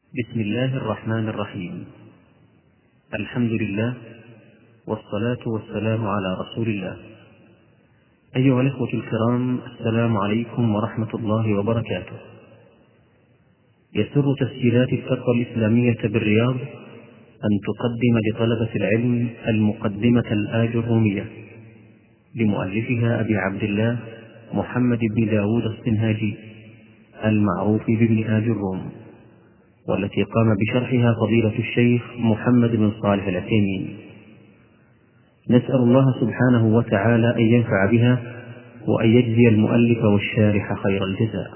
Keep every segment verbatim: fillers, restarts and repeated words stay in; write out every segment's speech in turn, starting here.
بسم الله الرحمن الرحيم. الحمد لله والصلاة والسلام على رسول الله. أيها الإخوة الكرام، السلام عليكم ورحمة الله وبركاته. يسر تسجيلات الفترة الإسلامية بالرياض أن تقدم لطلبة العلم المقدمة الآجرومية لمؤلفها أبي عبد الله محمد بن داود الصنهاجي المعروف بابن آجروم، والتي قام بشرحها فضيلة الشيخ محمد بن صالح العثيمين. نسأل الله سبحانه وتعالى أن ينفع بها وأن يجزي المؤلف والشارح خير الجزاء.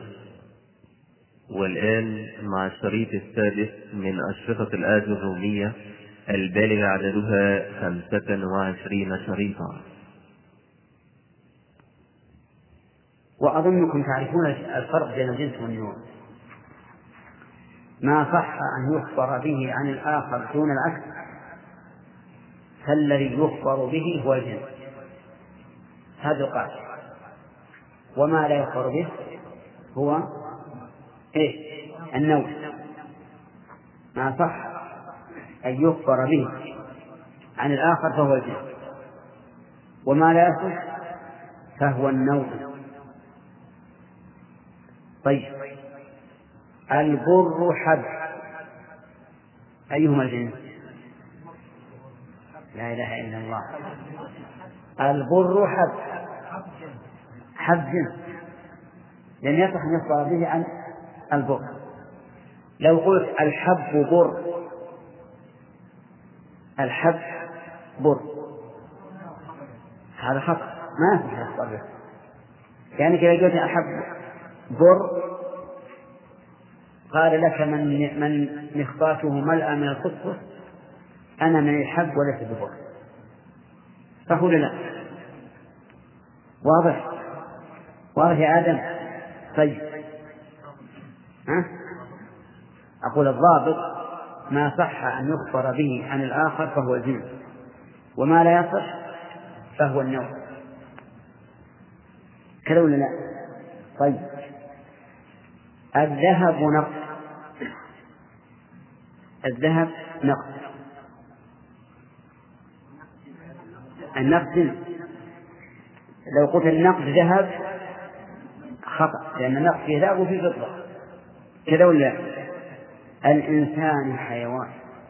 والآن مع الشريط السادس من أشرطة الآجرومية البالغ عددها خمسة وعشرين شريطا. وأظنكم تعرفون الفرق بين الجنس والنوع. ما صح أن يخبر به عن الآخر دون العكس فالذي يخبر به هو الجنس، هذا قال. وما لا يخبر به هو إيه؟ النوع. ما صح أن يخبر به عن الآخر فهو الجنس، وما لا يصح فهو النوع. طيب، البر حب أيهما الجنس؟ لا إله إلا الله. البر حب حب جنس، لأن يصح أن يخبر به عن البر. لو قلت الحب بر، الحب بر، هذا خطأ، ما يصح يخبر به. يعني كذا قلت الحب بر، قال لك من من مخطاته ملأ من الخصوص أنا من الحب وليس ببر، فقول لا. واضح واضح يا آدم؟ طيب، ها؟ أقول الضابط ما صح أن يخبر به عن الآخر فهو الجنس، وما لا يصح فهو النوع، كذا ولا لا؟ طيب، الذهب نقد، الذهب نقد، النقد جنس. لو قلت النقد ذهب خطأ، لأن النقد فيه ذهب وفيه فضة، كذا ولا لا؟ الإنسان حيوان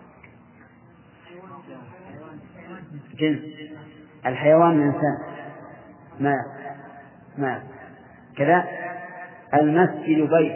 جنس، الحيوان الإنسان ما ما كذا. المسجد بيت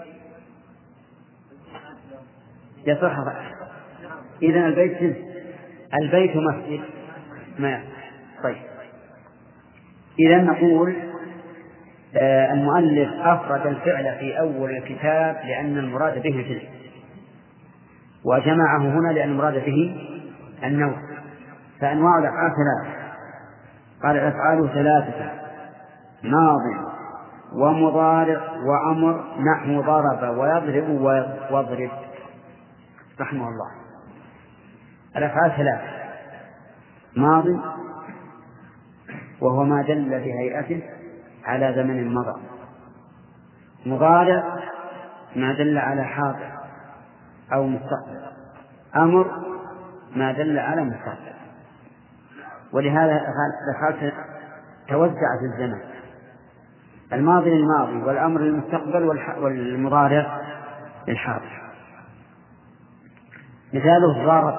يصح، إذن البيت جنس، البيت مسجد ما. طيب، إذن نقول آه المؤلف أفرد الفعل في أول الكتاب لأن المراد به الجنس، وجمعه هنا لأن المراد به النوع. فأنواع الأفعال ثلاثة، قال الأفعال ثلاثة: ماض ومضارع وأمر، نحو ضرب ويضرب واضرب، رحمه الله. الأفعال ثلاثة: ماض وهو ما دل بهيئته على زمن مضى، مضارع ما دل على حاضر أو مستقبل، أمر ما دل على مستقبل. ولهذا الأفعال توزع في الزمن: الماضي للماضي، والأمر للمستقبل، والمضارع للحاضر. مثاله ضرب،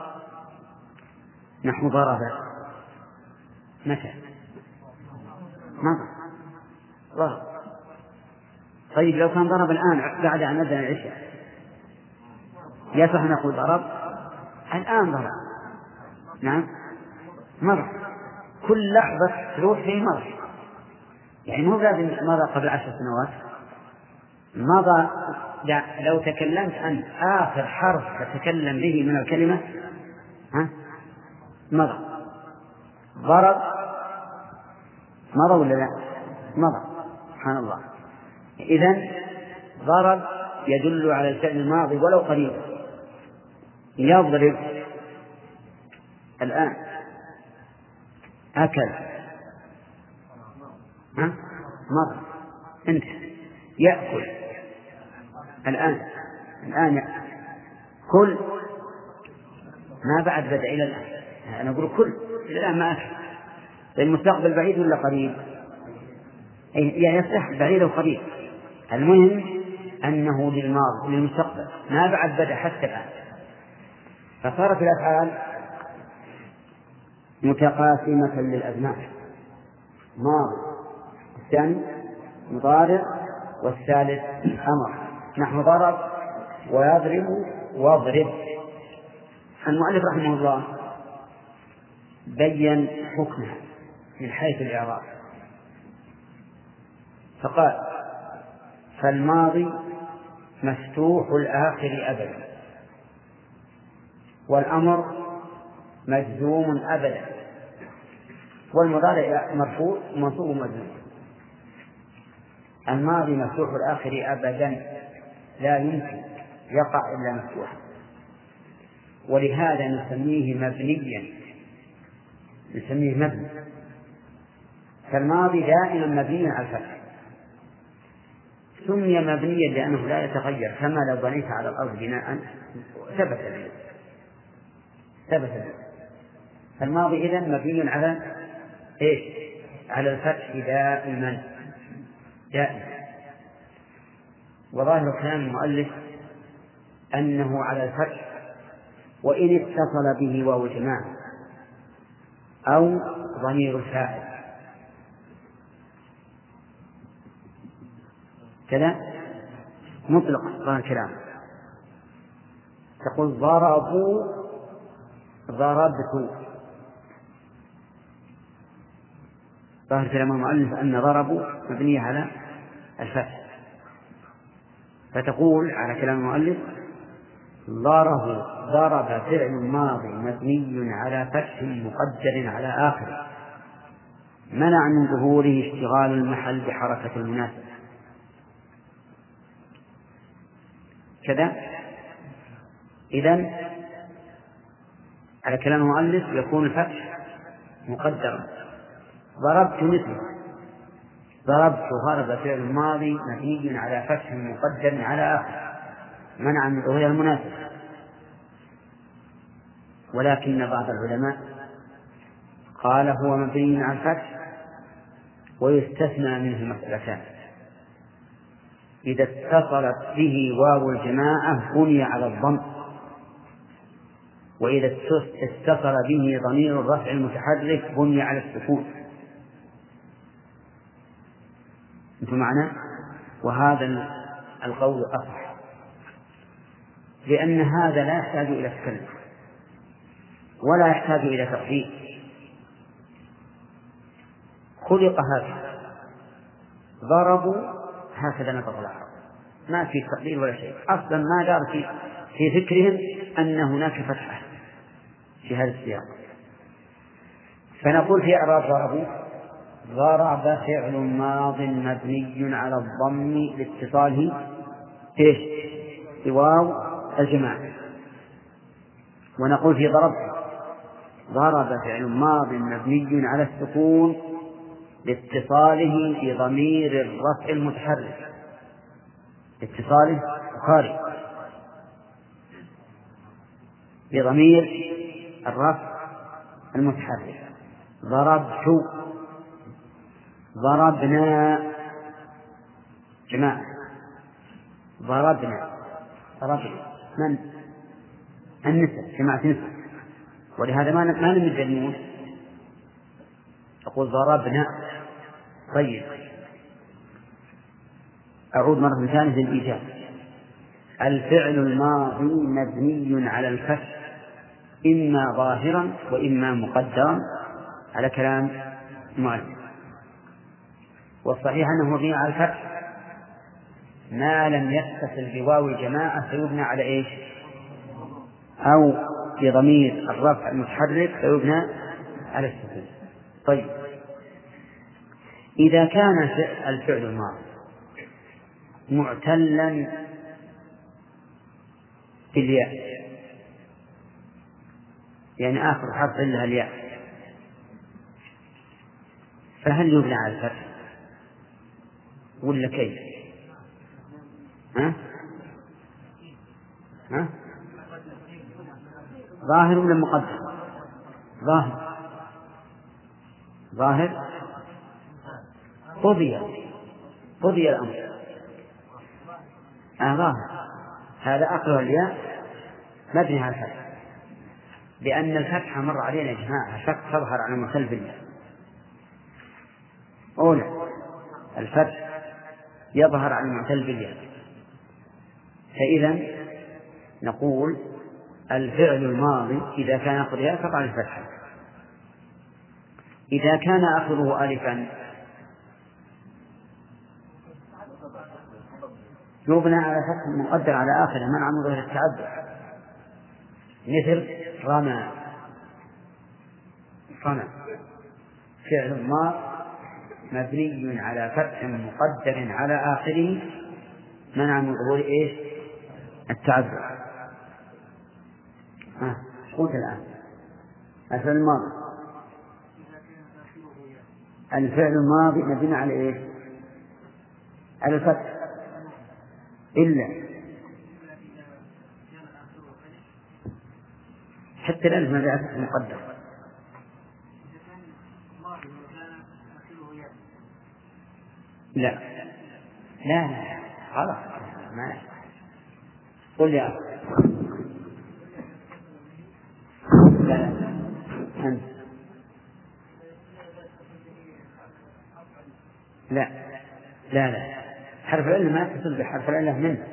نحو ضرب، متى؟ مضى ضرب. طيب، لو كان ضرب الآن بعد أن أذن العشاء يصح نقول ضرب؟ الآن ضرب، نعم مضى، كل لحظة تروح فيه مضى، يعني مو لازم مضى قبل عشر سنوات، مضى. لو تكلمت عن آخر حرف تتكلم به من الكلمة ها مضى. ضرب مضى ولا لا؟ مضى، سبحان الله. إذن ضرب يدل على الفعل الماضي ولو قليلا. يضرب الآن، أكل ها مضى انتهى. يأكل الآن، الآن كل ما بعد بدأ إلى الآن، أنا أقول كل إلى الآن ما أكل. المستقبل بعيد ولا قريب؟ يعني يصح بعيد أو قريب، المهم أنه للماضي للمستقبل ما بعد بدأ حتى الآن. فصارت الأفعال متقاسمة للأزمان، ماضي، الثاني مضارع، والثالث أمر، نحو ضرب ويضرب واضرب. المؤلف رحمه الله بين حكمها من حيث الإعراب فقال: فالماضي مفتوح الآخر أبدا، والأمر مجزوم أبدا، والمضارع مرفوع منصوب مجزوم. الماضي مفتوح الآخر أبدا لا يمكن يقع إلا مفتوحا، ولهذا نسميه مبنيا، نسميه مبني. فالماضي دائما مبني على الفتح، سمي مبنيا لأنه لا يتغير، كما لو بنيت على الأرض بناء ثبت به ثبت به. فالماضي إذن مبني على إيش؟ على الفتح دائما دائما. وظاهر كلام المؤلف أنه على الفتح وإن اتصل به واو الجماعة أو ضمير الفاعل كذا مطلق. ظاهر كلام تقول ضربوا ضربت. ظاهر كلام المؤلف أن ضربوا مبنية على الفتح، فتقول على كلام المؤلف ضرب ضرب فعل ماضي مبني على فتح مقدر على آخره منع من ظهوره اشتغال المحل بحركة المناسبة. كذا إذن على كلام المؤلف يكون الفتح مقدرا. ضربت مثله ضربت ضرب فعل ماضي مبني على فتح مقدر على آخر منع من ظهور المناسبة. ولكن بعض العلماء قال هو مبني على الفتح ويستثنى منه مسألتان: إذا اتصلت به واو الجماعة بني على الضم، وإذا اتصل به ضمير الرفع المتحرك بني على السكون. أنتم معنا؟ وهذا القول أصح، لأن هذا لا يحتاج إلى تكلف ولا يحتاج إلى تقدير، خلق هكذا، ضربوا هكذا نطق العرب، ما في تقدير ولا شيء. أصلا ما دار في في فكرهم أن هناك فتحة في هذا السياق. فنقول في إعراب ضربوا: ضرب فعل ماض مبني على الضم لاتصاله إيش؟ بواو الجماعة. ونقول في ضرب: ضرب فعل ماض مبني على السكون لاتصاله بضمير الرفع المتحرك، اتصاله خارج بضمير الرفع المتحرك. ضربت ضربنا جماعة ضربنا ضربنا من النساء جماعة نساء، ولهذا ما ما نمد النون أقول ضربنا. طيب أعود مرة ثانية للإيجاب: الفعل الماضي مبني على الفتح إما ظاهرا وإما مقدرا على كلام المؤلف، والصحيح أنه مبني على الفتح ما لم يتصل بواو الجماعة فيبنى على إيش؟ أو بضمير الرفع المتحرك فيبنى على السكون. طيب إذا كان الفعل الماضي معتلا بالياء، يعني آخر حرف لها الياء، فهل يبنى على الفتح ولا كيف؟ ها؟ ها؟ ظاهر ولا مقدر؟ ظاهر ظاهر قضي قضي الأمر. آه ظاهر. هذا أقرأ الياء مبني على الفتح، لأن الفتحة مر علينا يا جماعة شك تظهر على المثل بالله. أولى الفتح يظهر على المعتل بالياء، فإذا نقول الفعل الماضي إذا كان آخر ياء تقع الفتحة، إذا كان آخره ألفا يبنى على فتح مقدر على آخره منع من ظهر التعدد، مثل رمى. رمى فعل ماض مبني على فتح مقدر على آخره منع من ظهور إيش؟ التعدد. ها قلت الآن الفعل الماضي الفعل الماضي مبني على إيش؟ على الفتح إلا حتى الألف ما جاء فتح مقدر. لا لا لا خلاص ما قل يا لا لا أنت لا لا لا حرف العلة ما يتصل بحرف العلة منه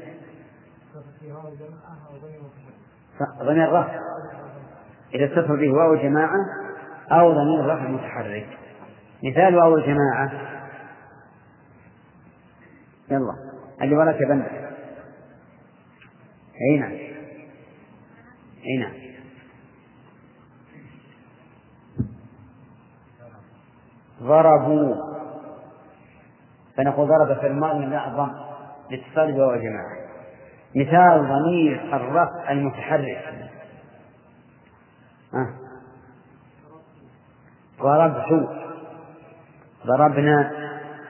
ضمير الرفع إذا اتصل به واو الجماعة أو ضمير الرفع المتحرك. مثال واو الجماعة يلا اللي وراك بند هنا هنا ضربوا، فنقول ضرب في الماضي من الضم لاتصال بواو الجماعة. مثال ضمير الرفع المتحرك أه. ضربت ضربنا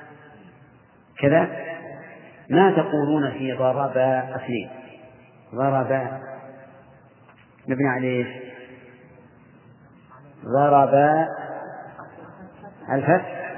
كذا. ما تقولون في ضرب اثنين؟ ضرب مبني عليه ضرب الفتح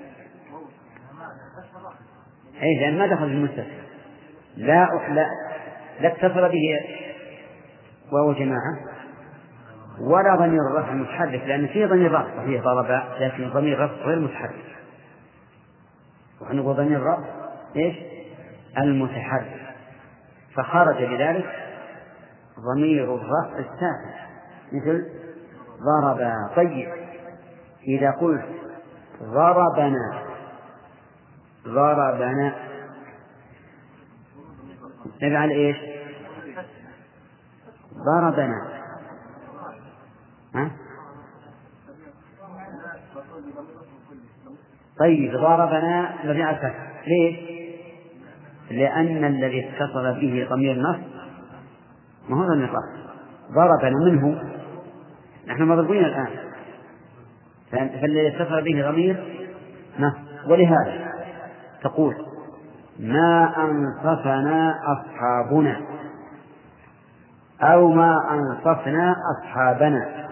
أي لأن ما دخل في المستثنى لا لا لا اتصل به واو جماعة ولا ضمير الرفع المتحرك، لأن فيه ضمير رفع فيه ضرب، لكن ضمير رفع غير متحرك، ونقول ضمير الرفع إيش؟ المتحرك، فخرج بذلك ضمير الرفع الساكن مثل ضرب. طيب إذا قلت ضربنا ضربنا نفعل إيش؟ ضربنا ها؟ طيب ضربنا مبني على الفتح. ليش؟ لأن الذي اتصل به ضمير نصب ما هو ضمير رفع. ضربنا منه نحن مضروبين الآن، فالذي اتصل به ضمير نصب، ولهذا تقول ما أنصفنا أصحابنا أو ما أنصفنا أصحابنا.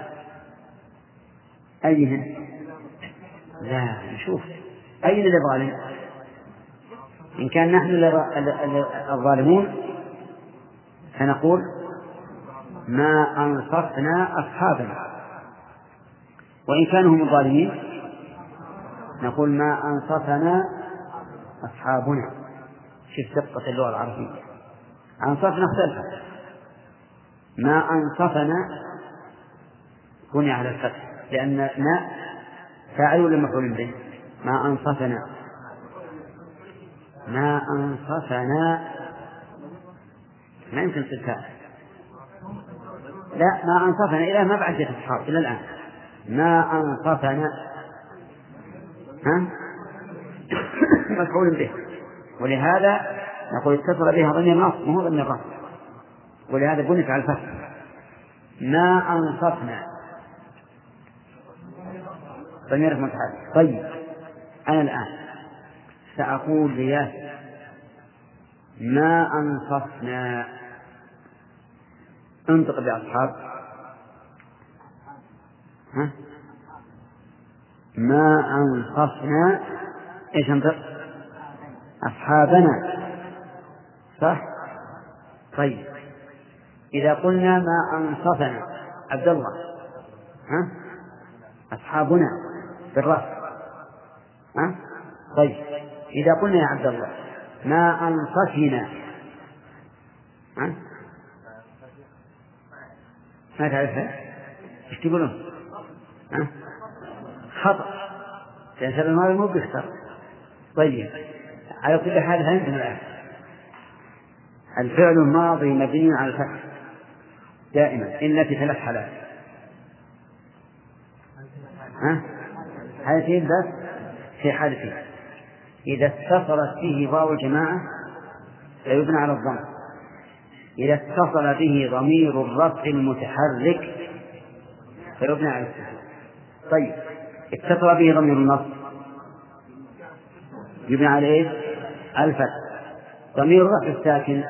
أيهن؟ لا نشوف أين الظالم. إن كان نحن الظالمون فنقول ما أنصفنا أصحابنا، وإن كانوا هم الظالمين نقول ما أنصفنا أصحابنا. شوف دقة اللغة العربية. أنصفنا اختلفت. ما أنصفنا بني على الفتح لأن ما فاعل ولا مفعول به؟ ما أنصفنا ما أنصفنا ما يمكن تصير. لا ما أنصفنا إلى ما بعد أصحاب إلى الآن ما أنصفنا ها مفعول به، ولهذا نقول اتصل بها ضمير نصب مو ضمير رفع، ولهذا بنيت على الفتح. ما أنصفنا ضمير متحرك. طيب أنا الآن سأقول لياسر ما أنصفنا انطق بأصحاب ها؟ ما أنصفنا إيش انظر أصحابنا، صح؟ طيب إذا قلنا ما أنصفنا عبد الله، ها؟ أصحابنا بالرفع، ها؟ طيب إذا قلنا يا عبد الله ما أنصفنا، ها؟ ما تعرفها؟ إيش تقولون؟ ها؟ خطأ، لأن سبب الماضي مو بيختار. طيب على كل حال فهمتم الآن. الفعل الماضي مبني على الفتح دائما إلا في ثلاث حالات، ها؟ حالتين بس، في حالتين: إذا اتصلت به واو الجماعة فيبنى على الضم، إذا اتصل به ضمير الرفع المتحرك فيبنى على السكون. طيب اتصل به ضمير النصب يبنى على ايش؟ الفتح. ضمير الرفع الساكن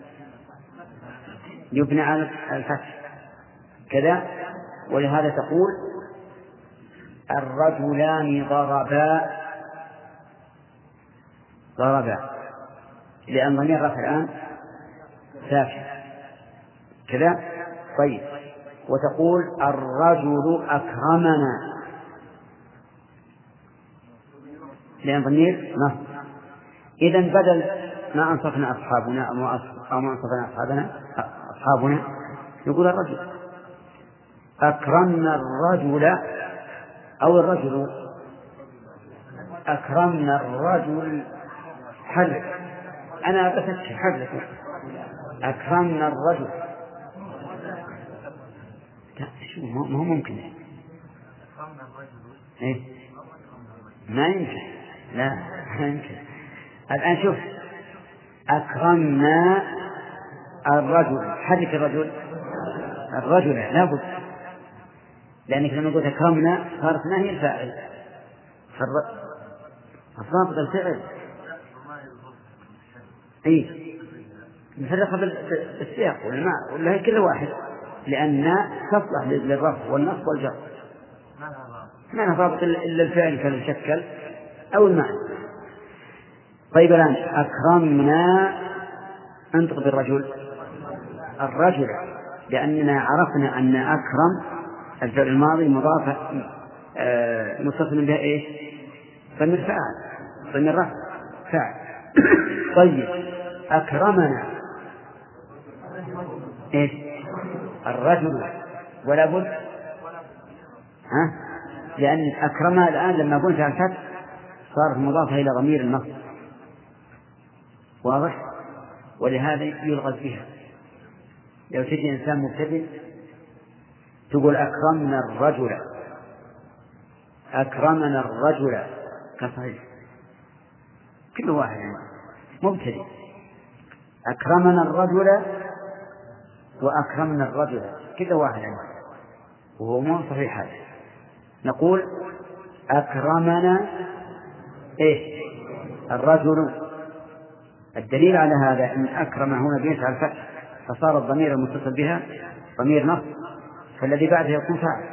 يبنى على الفتح كذا. ولهذا تقول الرجلان ضربا ضربا، لأن ضمير الرفع الآن ساكن كذا. طيب وتقول الرجل أكرمنا، لأن ضمير نصب. إذن بدل ما أنصفنا أصحابنا أو ما أنصفنا أصحابنا أصحابنا يقول الرجل أكرمنا الرجل، أو الرجل أكرمنا الرجل. حرك، أنا بفتح حرك أكرمنا الرجل. ما هو ممكن إيه؟ ما يمكن، لا ما يمكن. الآن شوف أكرمنا الرجل، حرك الرجل الرجل لابد، لأنك لما قلت أكرمنا صارت ما هي الفاعل، فالضابط الفعل إيه نفرقها بالسياق ولا ما ولا هي كل واحد، لأن تصلح للرفع والنصب والجر، ما لها ضابط إلا الفعل كالمشكل أو المعنى. طيب الآن أكرمنا أنطق بالرجل الرجل، لأننا عرفنا أن أكرم الفعل الماضي مضاف آه متصل به إيش؟ ضمير فاعل، ضمير رفع فاعل. طيب أكرمنا إيش؟ الرجل، ولا بد ها؟ لأن أكرمها الآن لما قلت على الفتح صارت مضافة إلى ضمير النصب، واضح؟ ولهذا يلغز بها. لو تجي إنسان مبتدئ تقول أكرمنا الرجل، أكرمنا الرجل كصحيح، كل واحد مبتدئ أكرمنا الرجل وأكرمنا الرجل كل واحد وهو مو صحيح. هذا نقول أكرمنا إيه الرجل. الدليل على هذا أن أكرم هنا بنت على الفتح فصار الضمير المتصل بها ضمير نصب، فالذي بعده يكون فاعل.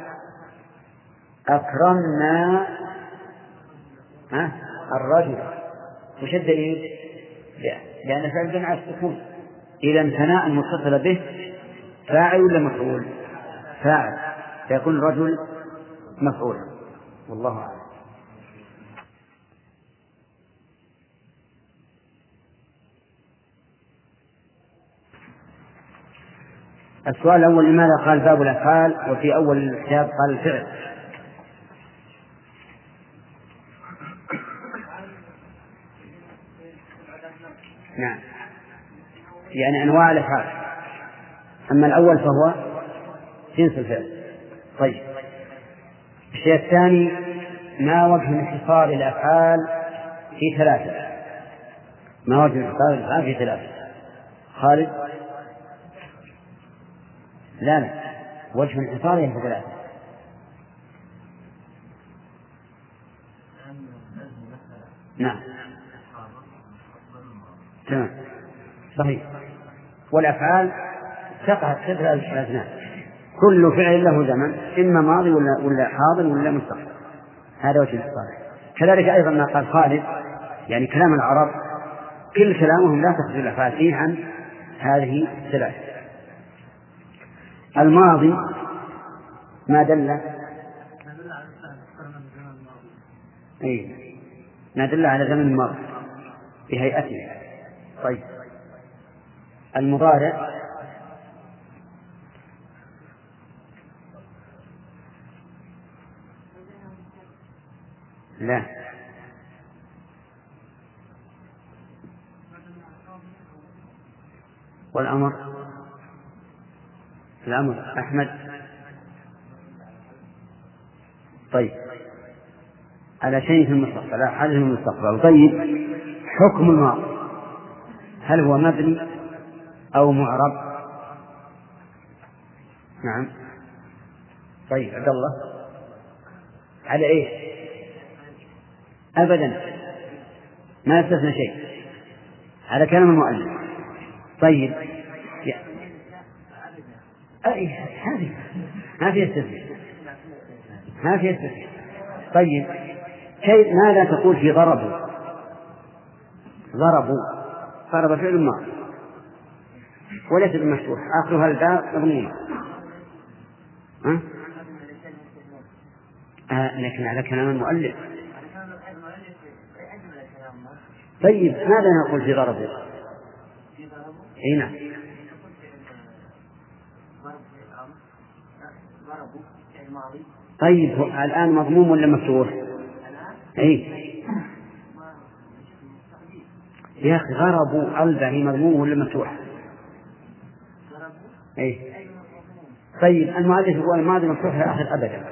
أكرمنا ها الرجل، وش الدليل؟ لأن فعل بناء على السكون، إذا ثناء المتصل به فاعل ولا مفعول؟ فاعل، فيكون الرجل مفعولا. والله أعلم. السؤال الأول: لماذا قال باب الأفعال وفي أول الكتاب قال الفعل؟ نعم، يعني أنواع الأفعال، أما الأول فهو جنس الفعل. طيب الشيء الثاني: ما وجه انحصار الأفعال في ثلاثة؟ ما وجه انحصار الأفعال في ثلاثة؟ خالد؟ لا لا، وجه انحصارها في ثلاثة. نعم تمام صحيح. والأفعال تقع تدخل الأثناء، كل فعل له زمن، إما ماضي ولا ولا حاضر ولا مستقبل. هذا وجه الاتصال. كذلك أيضا ما قال خالد، يعني كلام العرب كل كلامهم لا تخرج الأفعال فيه عن هذه الثلاث. الماضي ما دل أي ما دل على زمن الماضي بهيئته. طيب المضارع لا، والأمر الأمر أحمد. طيب على شيء في المستقبل، لا حدث في المستقبل. طيب حكم الماضي هل هو مبني أو معرب؟ نعم. طيب عبد الله على إيه؟ أبدا ما استثنى شيء، على كلام المؤلف. طيب أي هذه ما في استثناء، ما في استثناء. طيب شيء ماذا تقول في ضربوا؟ ضربوا ضرب فعل ماضي وليس بالمفتوح، آخرها الباء مضمومة. ها؟ آه لكن على كلام المؤلف. طيب ماذا نقول في ضربوا؟ اي نعم. طيب الآن مضموم ولا مفتوح؟ اي يا أخي ضربوا قلبه مضموم ولا مفتوح؟ اي طيب المؤلف يقول الماضي مفتوح لآخر أبدا.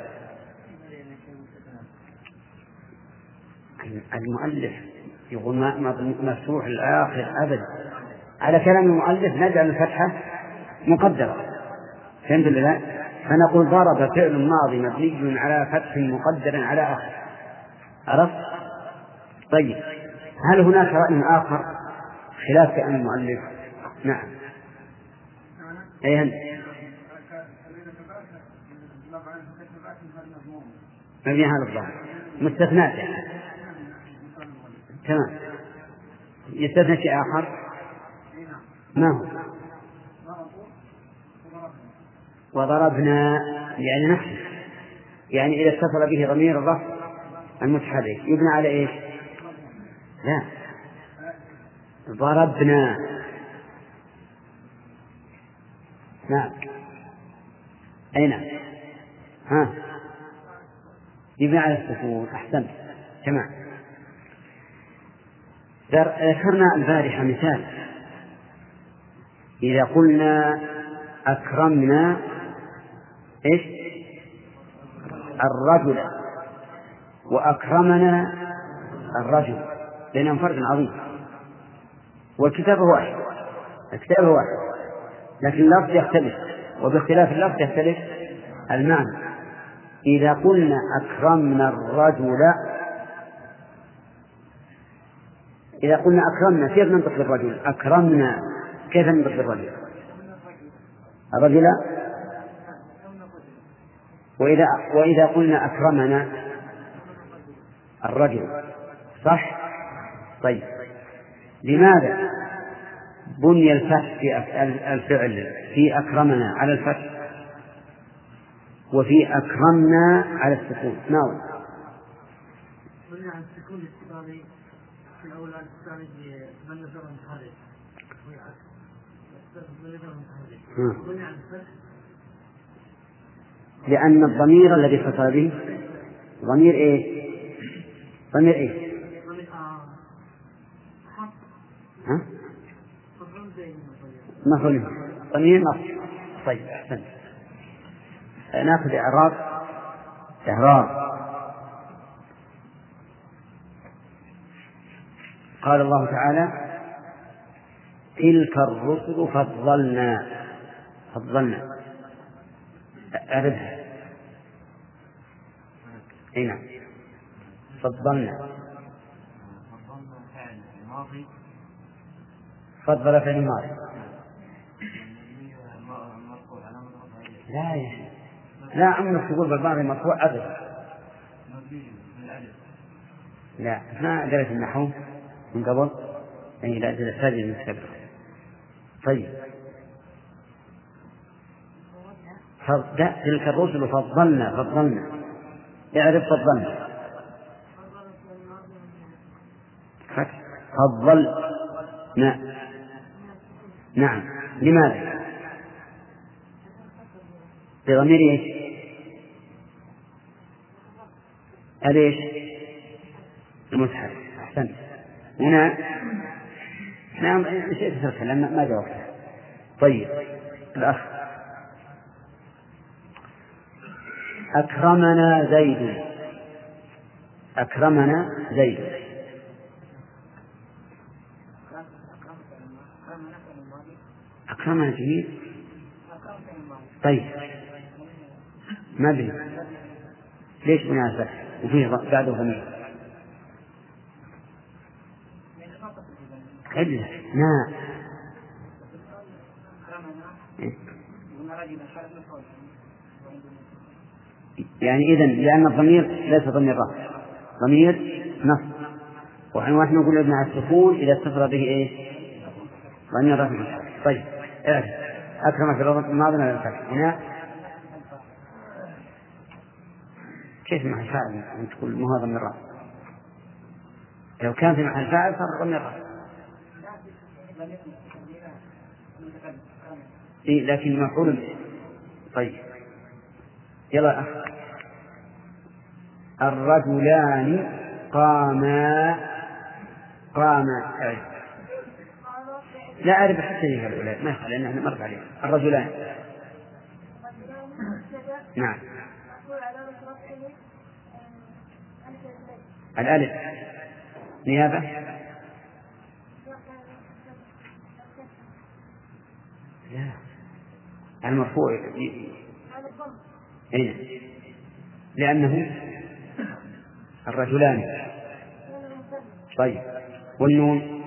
المؤلف يقول مفتوح لآخر أبدا، على كلام المؤلف نجعل الفتحة مقدرة. فهمت ولا لا؟ فنقول ضرب فعل ماضي مبني على فتح مقدر على آخر. عرفت؟ طيب هل هناك رأي آخر خلاف كلام المؤلف؟ نعم. أي هل مبني على الظاهر مستثنات يعني. تمام. يستثنى شيء آخر ما هو؟ وضربنا يعني نحن، يعني إذا اتصل به ضمير الرفع المتحرك يبنى على إيش؟ لا، ضربنا. نعم. أين؟ ها يبنى على السكون. أحسنت. تمام. ذكرنا البارحة مثال، إذا قلنا أكرمنا إيش؟ الرجل وأكرمنا الرجل بينهم فرق عظيم، والكتاب واحد، الكتاب واحد لكن اللفظ يختلف، وباختلاف اللفظ يختلف المعنى. إذا قلنا أكرمنا الرجل، إذا قلنا أكرمنا كيف ننطق بالرجل؟ أكرمنا كيف ننطق بالرجل؟ الرجل. وإذا وإذا قلنا أكرمنا الرجل صح؟ طيب لماذا بني الفتح في الفعل في أكرمنا على الفتح وفي أكرمنا على السكون؟ نعم. بني على السكون الاستقراري في الأول على الثاني بني ضرب متحرك بني على الفتح لأن الضمير الذي اتصل به ضمير إيه؟ ضمير إيه؟ ها؟ مفعول ضمير نصب. طيب أحسن. نأخذ إعراب. إعراب قال الله تعالى تلك الرسل فضلنا فضلنا أعرفها. أي نعم. فضلنا فضل فعل ماضي. لا يا شيخ، لا عمرك تقول بالبعض مرفوع أبدا. لا ما درس النحو من قبل، أي لا درس هذه المستقبل. طيب تلك الرسل فضلنا فضلنا اعرف فضلنا فضل. نعم نعم. لماذا؟ بضمير ايش؟ أليش؟ المتحرك. أحسنت. هنا نعم نسيت الكلام ما جاوبت. طيب الأخ أكرمنا زيد. أكرمنا زيد. أكرمنا جميل. طيب ما بي ليش مناسب وفيه بعده ضمير؟ إلا نعم. يعني إذن لأن الضمير ليس ضمير رفع، ضمير نصب، ونحن نقول ابن على السكون إذا اتصل به إيه؟ ضمير رفع. طيب اعرف أكرم في الماضي ولا الفتح؟ هنا كيف محل فاعل أن تقول ما هو ضمير رفع؟ لو كان في محل فاعل صار ضمير رفع. إيه لكن مفعول به. طيب يلا أخ. الرجلان قاما. قاما لا أعرف حتى هي الأولى ما لأن احنا مر عليه. الرجلان نعم. الألف نيابة لا المرفوع أين؟ لأنه الرجلان. طيب والنون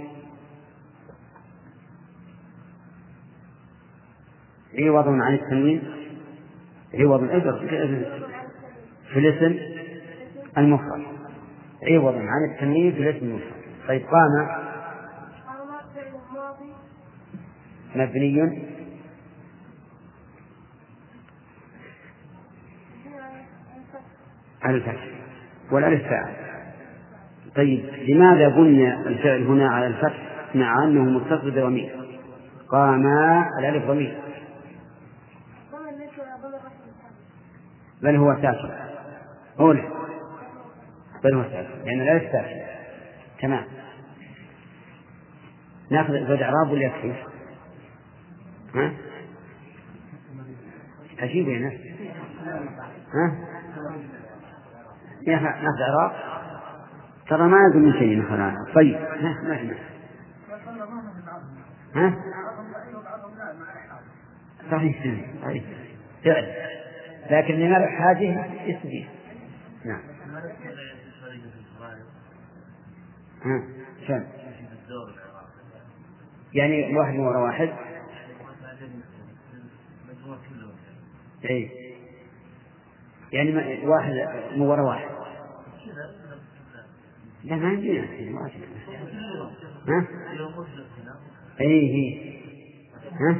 عوض عن التنوين. عوض أجر في الاسم المفرد، عوض عن التنوين في الاسم المفرد. طيب قام مبني على الفتح والألف فاعل. طيب لماذا بني الفعل هنا على الفتح مع أنه متصل بضمير؟ قام الألف ضمير بل هو ساكن. أولى بل هو ساكن لأن يعني الألف ساكن. تمام. ناخذ زوج إعراب ولا يكفي؟ ها؟ عجيب يا ناس. ها؟ ناخذ إعراب ترى ما يقول من شيء مثلا. طيب ها ما ها صحيح صحيح فعل لكن لماذا حاجه اسمه. نعم. ها شلون يعني واحد من وراء واحد؟ اي يعني واحد من وراء واحد. لا ما عندنا ها اي هي ها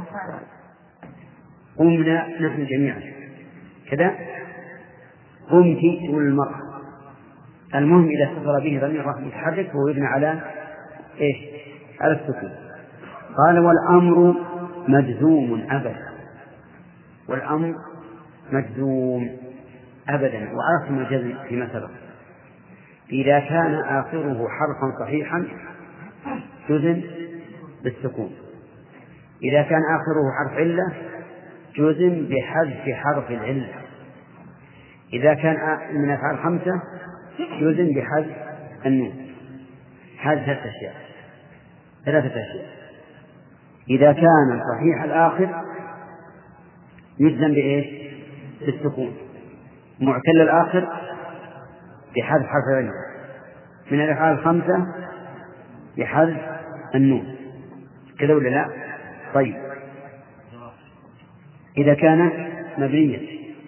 قمنا نحن جميعا كذا. قمت والمرأة. المهم إذا اتصل به ضمير رفع متحرك هو يبنى على إيش؟ على السكون. قال والأمر مجزوم أبدا. والأمر مجزوم أبدا. وعرفنا الجزم فيما سبق. إذا كان آخره حرفا صحيحا جزم بالسكون. إذا كان آخره حرف علة جزم بحذف حرف العلة. إذا كان من أفعال خمسة جزم بحذف النون. هذه ثلاثة أشياء ثلاثة أشياء. إذا كان صحيح الآخر يجزم بإيش؟ بالسكون. معتل الآخر بحذف حرف العلة. من الأفعال الخمسة بحذف النون. كذا ولا لا؟ طيب إذا كان مبنيا.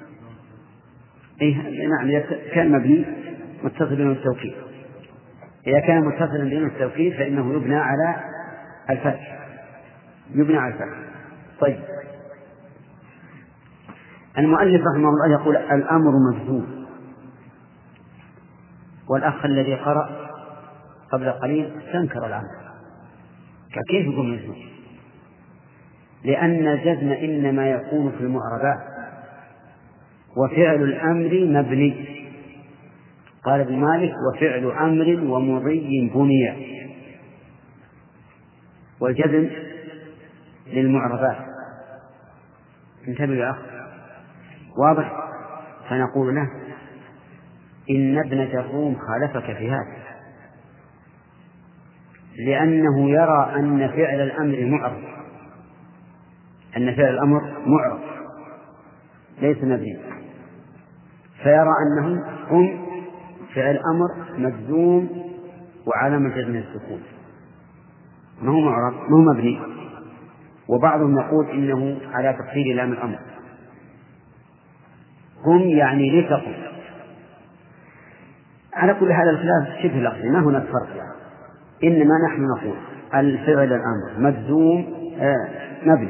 إيه نعم، إذا كان مبني متصل بين التوكيد. إذا كان متصلا بين التوكيد فإنه يبنى على الفتح، يبنى على الفتح. طيب، المؤلف رحمه الله يقول الأمر مجزوم، والأخ الذي قرأ قبل قليل تنكر الأمر، فكيف يكون مجزوم؟ لأن الجزم إنما يكون في المعربات، وفعل الأمر مبني. قال ابن مالك وفعل أمر ومضي بني، والجزم للمعربات. انتبه يا أخ، واضح؟ فنقول له إن ابن جروم خالفك في هذا، لأنه يرى أن فعل الأمر معرب، أن فعل الأمر معرب ليس مبني، فيرى أنه هم فعل الأمر مجزوم وعلامة جزمه السكون، ما هو معرب، ما هو مبني. وبعضهم يقول إنه على تقدير لام الأمر، هم يعني لتقم. على كل هذا الخلاف شبه لفظي، ما هناك فرق يعني. إنما نحن نقول الفعل الأمر مجزوم آه مبني،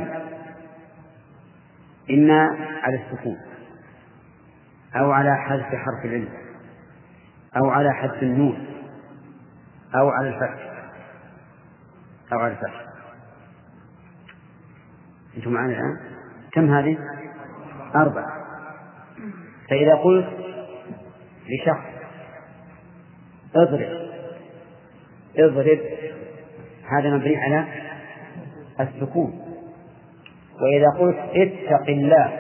إما على السكون أو على حذف حرف العلة أو على حذف النون أو على الفتح أو على الفتح. أنتم معنا الآن؟ كم هذه؟ أربعة. فإذا قلت لشخص اضرب اضرب، هذا مبني على السكون. وإذا قلت اتق الله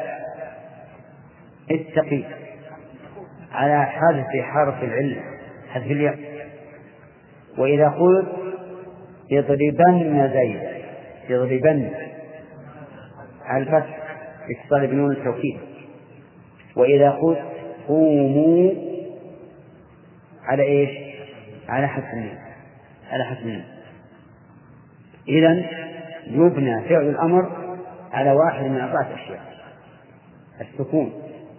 اتقي، على حذف حرف العلة، حذف الياء. وإذا قلت اضربن زيد اضربن، على الفتح اتصال بنون التوكيد. وإذا قلت قوموا، على إيش؟ على حذف النون، على حذف النون. إذن يبنى فعل الأمر على واحد من أربعة أشياء: السكون،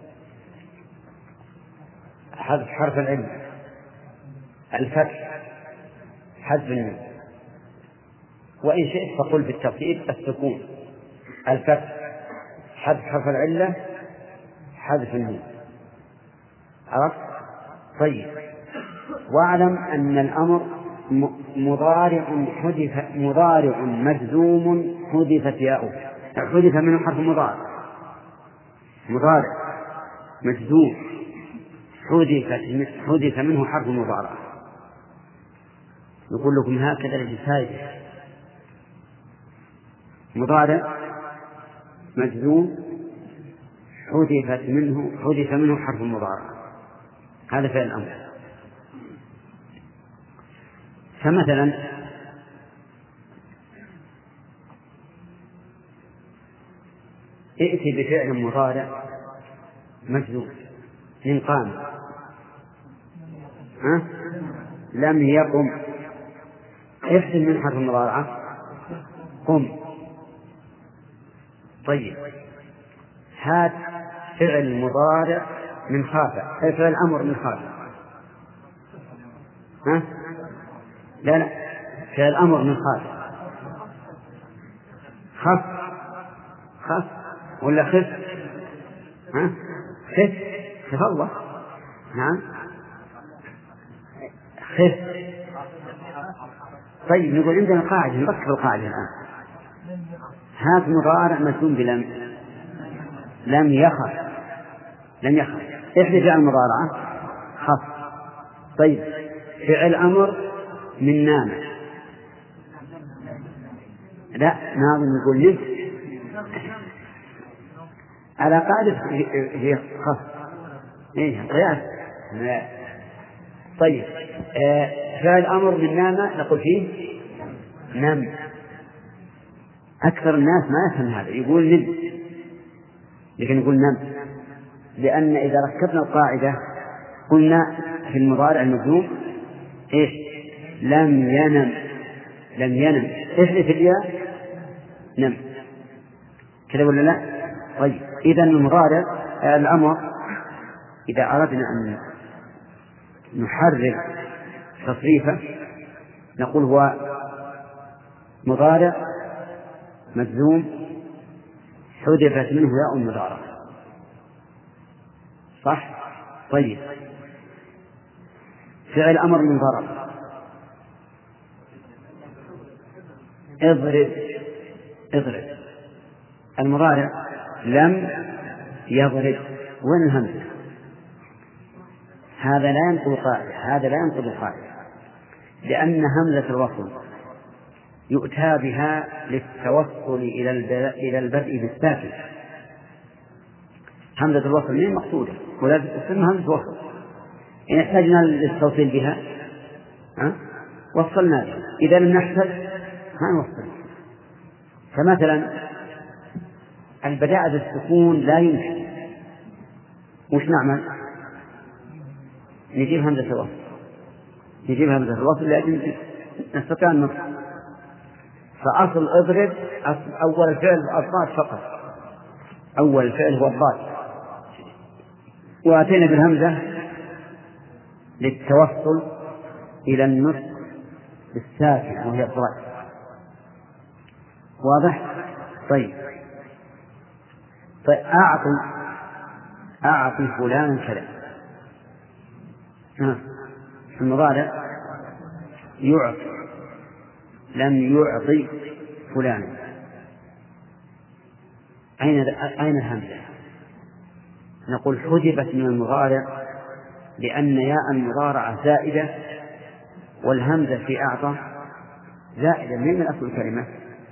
حذف حرف العلة، الفتح، حذف النون. وإن شئت فقل بالترتيب: السكون، الفتح، حذف حرف العلة، حذف النون. عرفت؟ طيب، واعلم أن الأمر مضارع حذف، مضارع مجزوم حذفت ياؤه، حذف منه حرف مضارع، مضارع مجزوم حذف حذف منه حرف مضارع. نقول لكم هكذا للفائدة: مضارع مجزوم حذفت منه حذف منه حرف مضارع، هذا فعل الأمر. فمثلا ائتي بفعل مضارع مجزوم من قام، ها؟ لم يقم، احذف من حرف المضارعة قم. طيب، هات فعل مضارع من خافة، أي فعل أمر من خافة، ها؟ لا لا، فعل أمر من خافة، خف خف ولا خف؟ ها؟ خف خف الله، نعم خف. طيب، نقول عندنا قاعدة، نركب القاعدة الآن. هات مضارع مجزوم بلم، لم يخف، لم يخف، احذف فعل المضارعة خف. طيب، فعل أمر من نام، لا نام نقول نم، على قاعدة هي خف، إيه قياس. طيب، آه فعل أمر من نام نقول فيه نم. أكثر الناس ما يفهم هذا، يقول نم، لكن يقول نم، لأن إذا ركبنا القاعدة قلنا في المضارع المجزوم إيش؟ لم ينم، لم ينم، احذف الياء نم، كذا ولا لا؟ طيب إذا المضارع الأمر إذا أردنا أن نحرر تصريفه نقول هو مضارع مجزوم حذفت منه ياء المضارع، صح؟ طيب فعل أمر من ضرب، اضرب اضرب. المضارع لم يضرب، وين الهمزة؟ هذا لا ينقض قاعدة، هذا لا ينقض قاعدة، لأن همزة الوصل يؤتى بها للتوصل إلى البدء بالساكن. همزة الوصل من مقصودة ولازم تسمى همزة وصل، إن احتاجنا للتوصيل بها ها؟ وصلنا بها، إذا لم نحتاج ما نوصل. فمثلا البداء بالسكون لا يمكن، وش نعمل؟ نجيب همزة الوصل، نجيب همزة الوصل لأجل نستطيع أن نصل. فأصل اضرب أول الفعل الضاد فقط، أول الفعل هو الضاد، وأتينا بالهمزة للتوصل إلى النطق بالساكن وهي الضاد. واضح؟ طيب طيب أعطي أعطي فلانا كذا، ها المضارع يعطي، لم يعطي فلانا. أين أين الهمزة؟ نقول حذفت من المضارع لأن ياء المضارعة زائدة، والهمزة في أعطى زائدة من أصل الكلمة،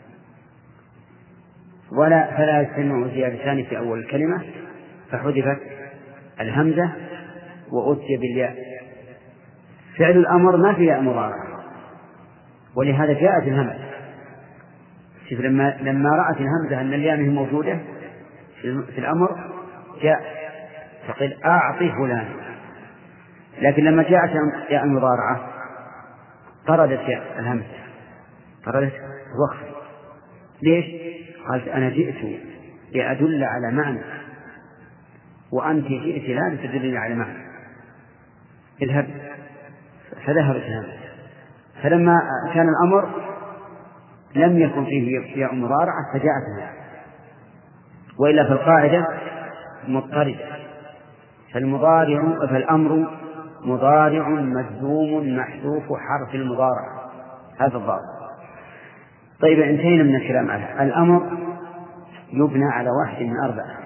ولا فلا يجتمع زيادتان في أول الكلمة، فحذفت الهمزة وأتي بالياء. فعل الأمر ما في ياء مضارعة، ولهذا جاءت الهمزة. شوف لما لما رأت الهمزة أن الياء هي موجودة في الأمر جاء فقل أعطي فلان، لكن لما جاءت ياء المضارعة طردت ياء الهمزة، طردت الوقف. ليش؟ قالت أنا جئت لأدل على معنى، وأنت جئت لا تدلني على معنى، اذهب. فذهبت الهمزة. فلما كان الأمر لم يكن فيه ياء مضارعة فجاءت الهمزة، وإلا في القاعدة مضطردة. فالمضارع فالأمر مضارع مجزوم محذوف حرف المضارع، هذا الضابط. طيب انتهينا من الكلام على الأمر. يبنى على واحد من أربعة: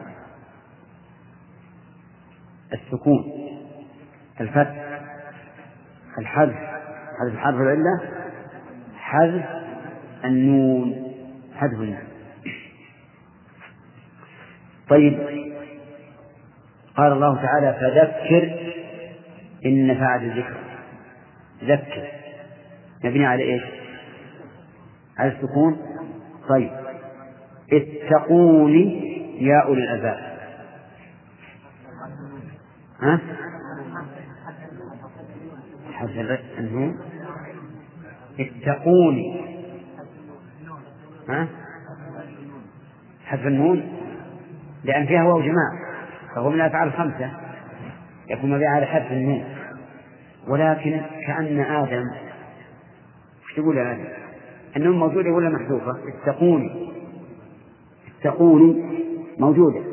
السكون، الفتح، الحذف حذف حرف العلة، حذف النون حذف النون. طيب قال الله تعالى فذكر إن نفعت الذكر. ذكر مبني على إيش؟ على السكون. طيب اتقوني يا أولي الألباب، ها حذف النون. اتقوني ها حذف النون لأن فيها واو جماعة، فهو من الأفعال الخمسة يكون مبني على حذف النون. ولكن كأن آدم، وش تقول يا آدم؟ النون موجودة ولا محذوفة؟ اتقوني، اتقوني موجودة،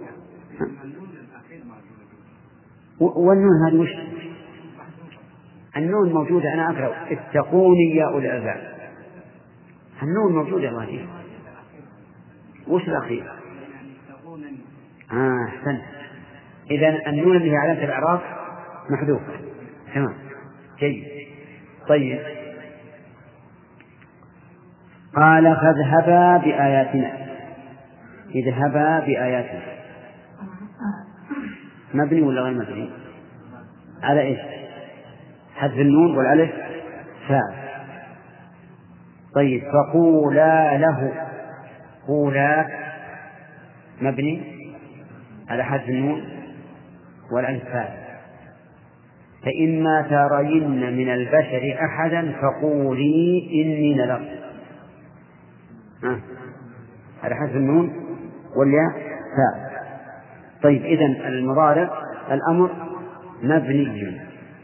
والنون هذه وش؟ النون موجودة، أنا أقرأ اتقوني يا أولي الألباب، النون موجودة هذه. وش الأخير؟ آه أحسنت. إذن النون اللي هي علامة الإعراب محذوفة. تمام جيد. طيب قال فاذهبا بآياتنا. اذهبا بآياتنا مبني ولا غير مبني؟ على إيش؟ حذف النون والألف فاعل. طيب فقولا له، قولا مبني على حذف النون والألف فاعل. فإما ترين من البشر أحدا فقولي إني نذرت، على حذف النون والياء فاعل. طيب إذن المضارع الأمر مبني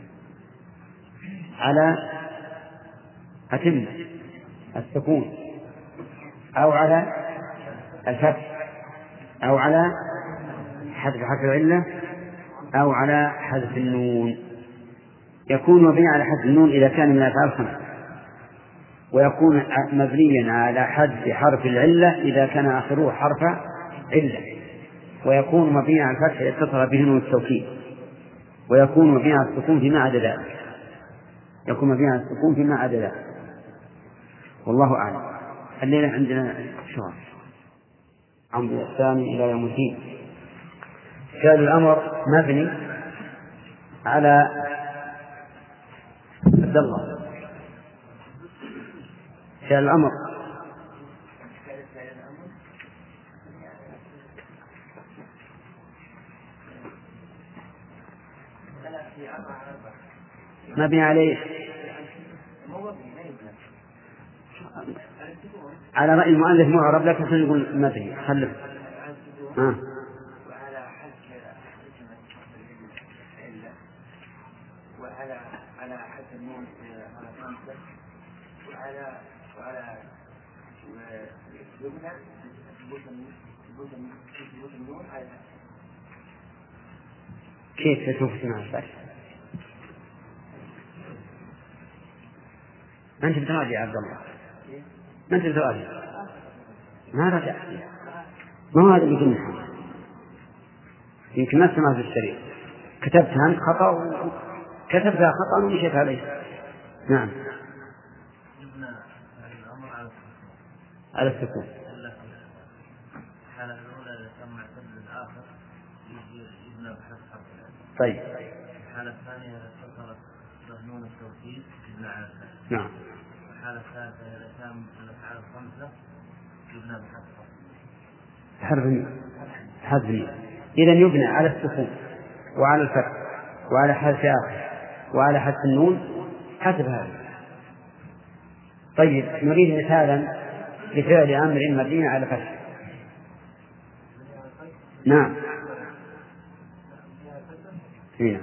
على أتم السكون أو على الفتح أو على حذف حرف العلة أو على حذف النون. يكون مبنيا على حذف النون إذا كان من الأفعال الخمسة، ويكون مبنيا على حذف حرف العلة إذا كان آخره حرف علة، ويكون مبنيا على الفتح إذا اتصل به نون التوكيد، ويكون مبنيا على السكون فيما عدا ذلك، يكون مبنيا على السكون فيما عدا ذلك. والله أعلم. الليلة عندنا شهر عمد الثاني إلى يوم الدين. فعل الأمر مبني على عبد الله. فعل الأمر مبني عليه على رأي المؤلف معرب، لكن خلينا نقول مبني خلف آه. وعلى حذف العلة وعلى على حذف النون على خمسة وعلى وعلى يبنى ثبوت النون على كيف تشوف مع الفتح؟ ما أنت بتراجع يا عبد الله، ما أنت بتراجع، ما رجع، ما هو هذا اللي قلنا، يمكن ما سمعت الشريط، كتبتها أنت خطأ وكتبتها خطأ ومشيت عليه. نعم على السكون. الحالة الأولى إذا كان معتمد الآخر يبنى بحذف حرف العلة. طيب. الحالة الثانية إذا اتصلت بنون التوكيد يبنى على الفتح. نعم. الحالة الثالثة إذا كان من الأفعال الخمسة يبنى بحذف حرف حذف. إذا يبنى على السكون وعلى الفتح وعلى حذف آخر وعلى حذف النون حسب هذا. طيب نريد مثالا لفعل أمر مبني على فتح. نعم هنا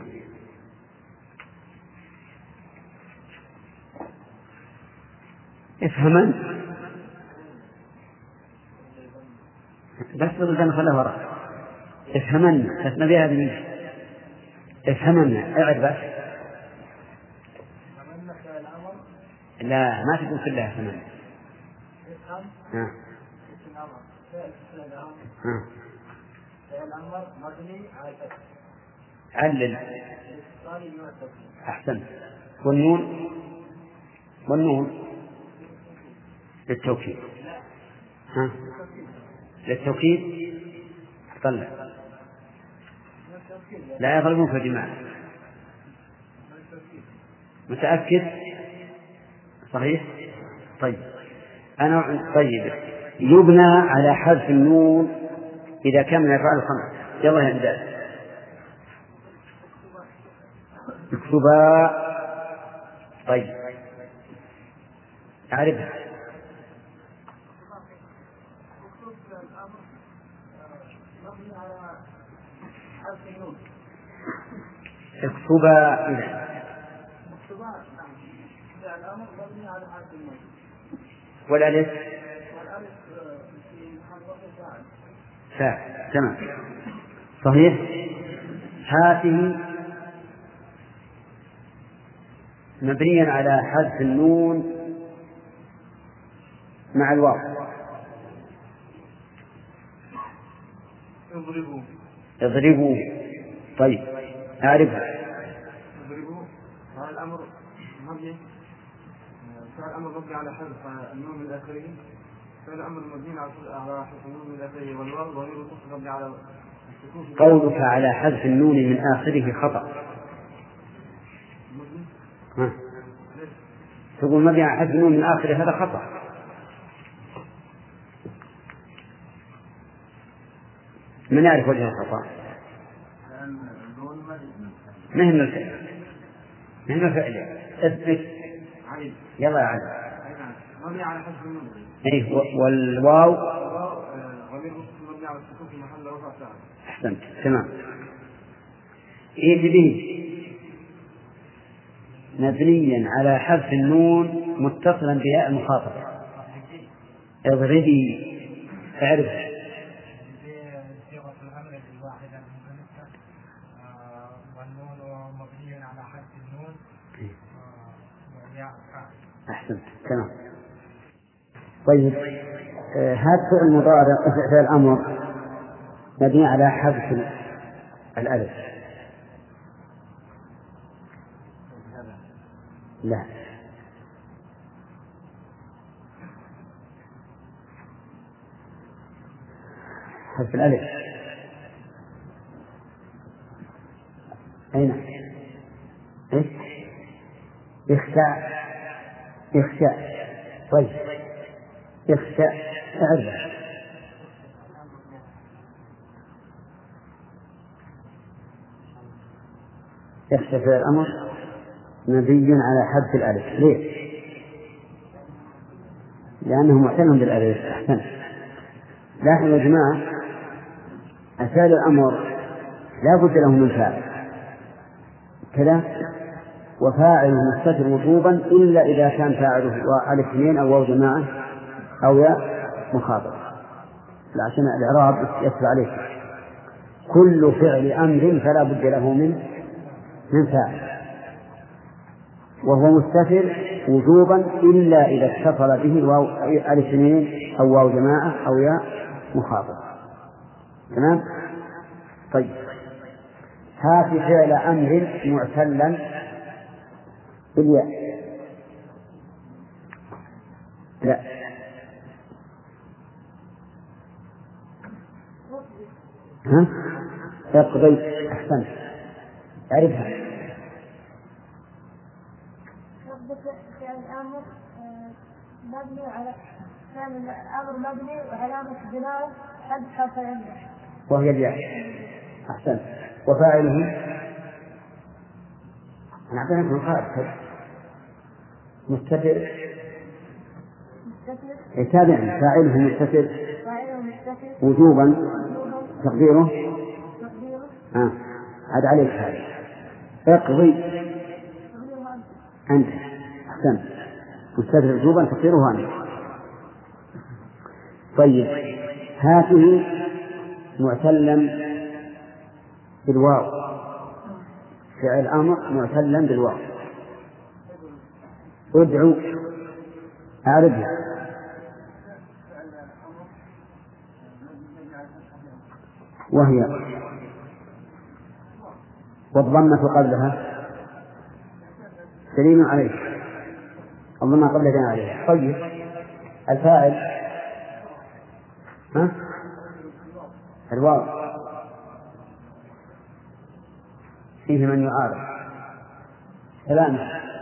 افهمن بس بدنا خلاه وراء. افهمن نبي هذا منه. افهمن اعد بس. لا ما تقول كلها افهمن. ها ها الأمر مبني على الفتح. علل. أحسن. والنون والنون للتوكيد. ها للتوكيد طلع لا يضربون في الجماعة. متأكد؟ صحيح؟ طيب أنا طيب يبنى على حذف النون إذا كان من الأفعال الخمس. يلا يا بداية اكتبا. طيب أعرفها. اكتبا إذا والألف فاعل. تمام صحيح. هذه مبنيا على حذف النون مع الواو. اضربوا اضربوا. طيب أعرفها. اضربوا هذا الأمر مبني فعل الأمر مبني على حذف النون من الآخره. فعل الأمر مبني على حذف النون من الآخره والواو ضمير متصل مبني على السكون. قولك على حذف النون من آخره خطأ. ها. تقول مبني على حذف النون من آخره هذا خطأ. من يعرف وجه الخطأ؟ مهم الفعل مهم الفعل. اثبت. يلا يا علي. مبني على حذف النون. ايه والواو ضمير متصل مبني مبني على السكون في محل رفع فاعل. أحسنت تمام. إيه به مبنيا على حذف النون متصلا بياء المخاطبة. اضربي اعرف صيغة الأمر الواحدة والنون مبني على حذف النون وياء فاعل. أحسنت تمام. طيب آه هذا فعل المضارع فعل الأمر مبني على حذف الألف. لا حذف الألف أين إيش يخشى يخشى. طيب يخشى أعرف يخشى في الأمر مبني على حذف الألف. ليه؟ لأنه معتنى بالألف. أحسن. لاحظوا يا جماعة أفعال الأمر لا بد له من فاعل كذا، وفاعل مستتر وجوبا إلا إذا كان فاعله ألف اثنين أو واو جماعة أو ياء مخاطب، عشان الإعراب يتبع عليه. كل فعل أمر فلا بد له من من فاعل، وهو مستتر وجوبا إلا إذا اتصل به واو ألف اثنين أو واو جماعة أو ياء مخاطب. تمام. طيب هات فعل أمر معتلا بالياء. لا ها اقضي. أحسنت أعرفها. فعل الأمر مبني على فعل الأمر مبني وعلامة بناء حذف حرف العلة وهي الياء. أحسنت. وفاعله أنا أعطيناكم القاعدة مستتر تابع فاعله مستتر وجوبا تقديره آه. عاد عليك هذا اقضي أنت. أحسنت. مستتر وجوبا تقديره أنت. طيب هاته معتلا بالواو. فعل أمر معتلا بالواو. ادعو أعرفها. وهي والضمة قبلها دليل عليه. الضمة قبلها دليل عليه. طيب الفاعل ها الواو فيه من يعارض كلامه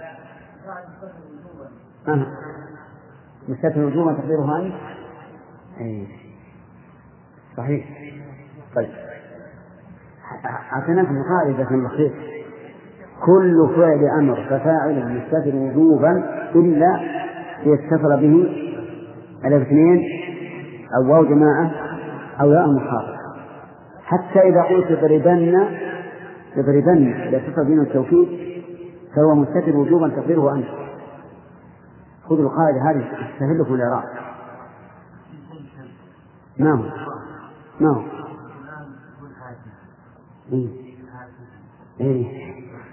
أه. مستتر وجوبا تقديرها أنت. أي صحيح. طيب أعطيناكم قاعدة بسيطة. كل فعل أمر ففاعل مستتر وجوبا إلا يتصل به ألف اثنين أو واو جماعة أو ياء مخاطب. حتى إذا قلت اضربن اضربن إذا اتصل بين التوكيد فهو مستتر وجوبا تقديره أنت. خذوا القاعدة هذه تسهل لكم الإعراب. ما هو ما هو إيه؟ إيه؟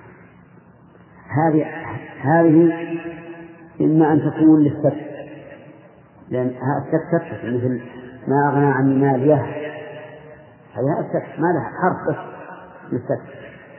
هذه هذه إما أن تكون للسكت، لأن السكت سكت مثل ما أغنى عن ماليه، هذا السكت ما لها حرف بس للسكت.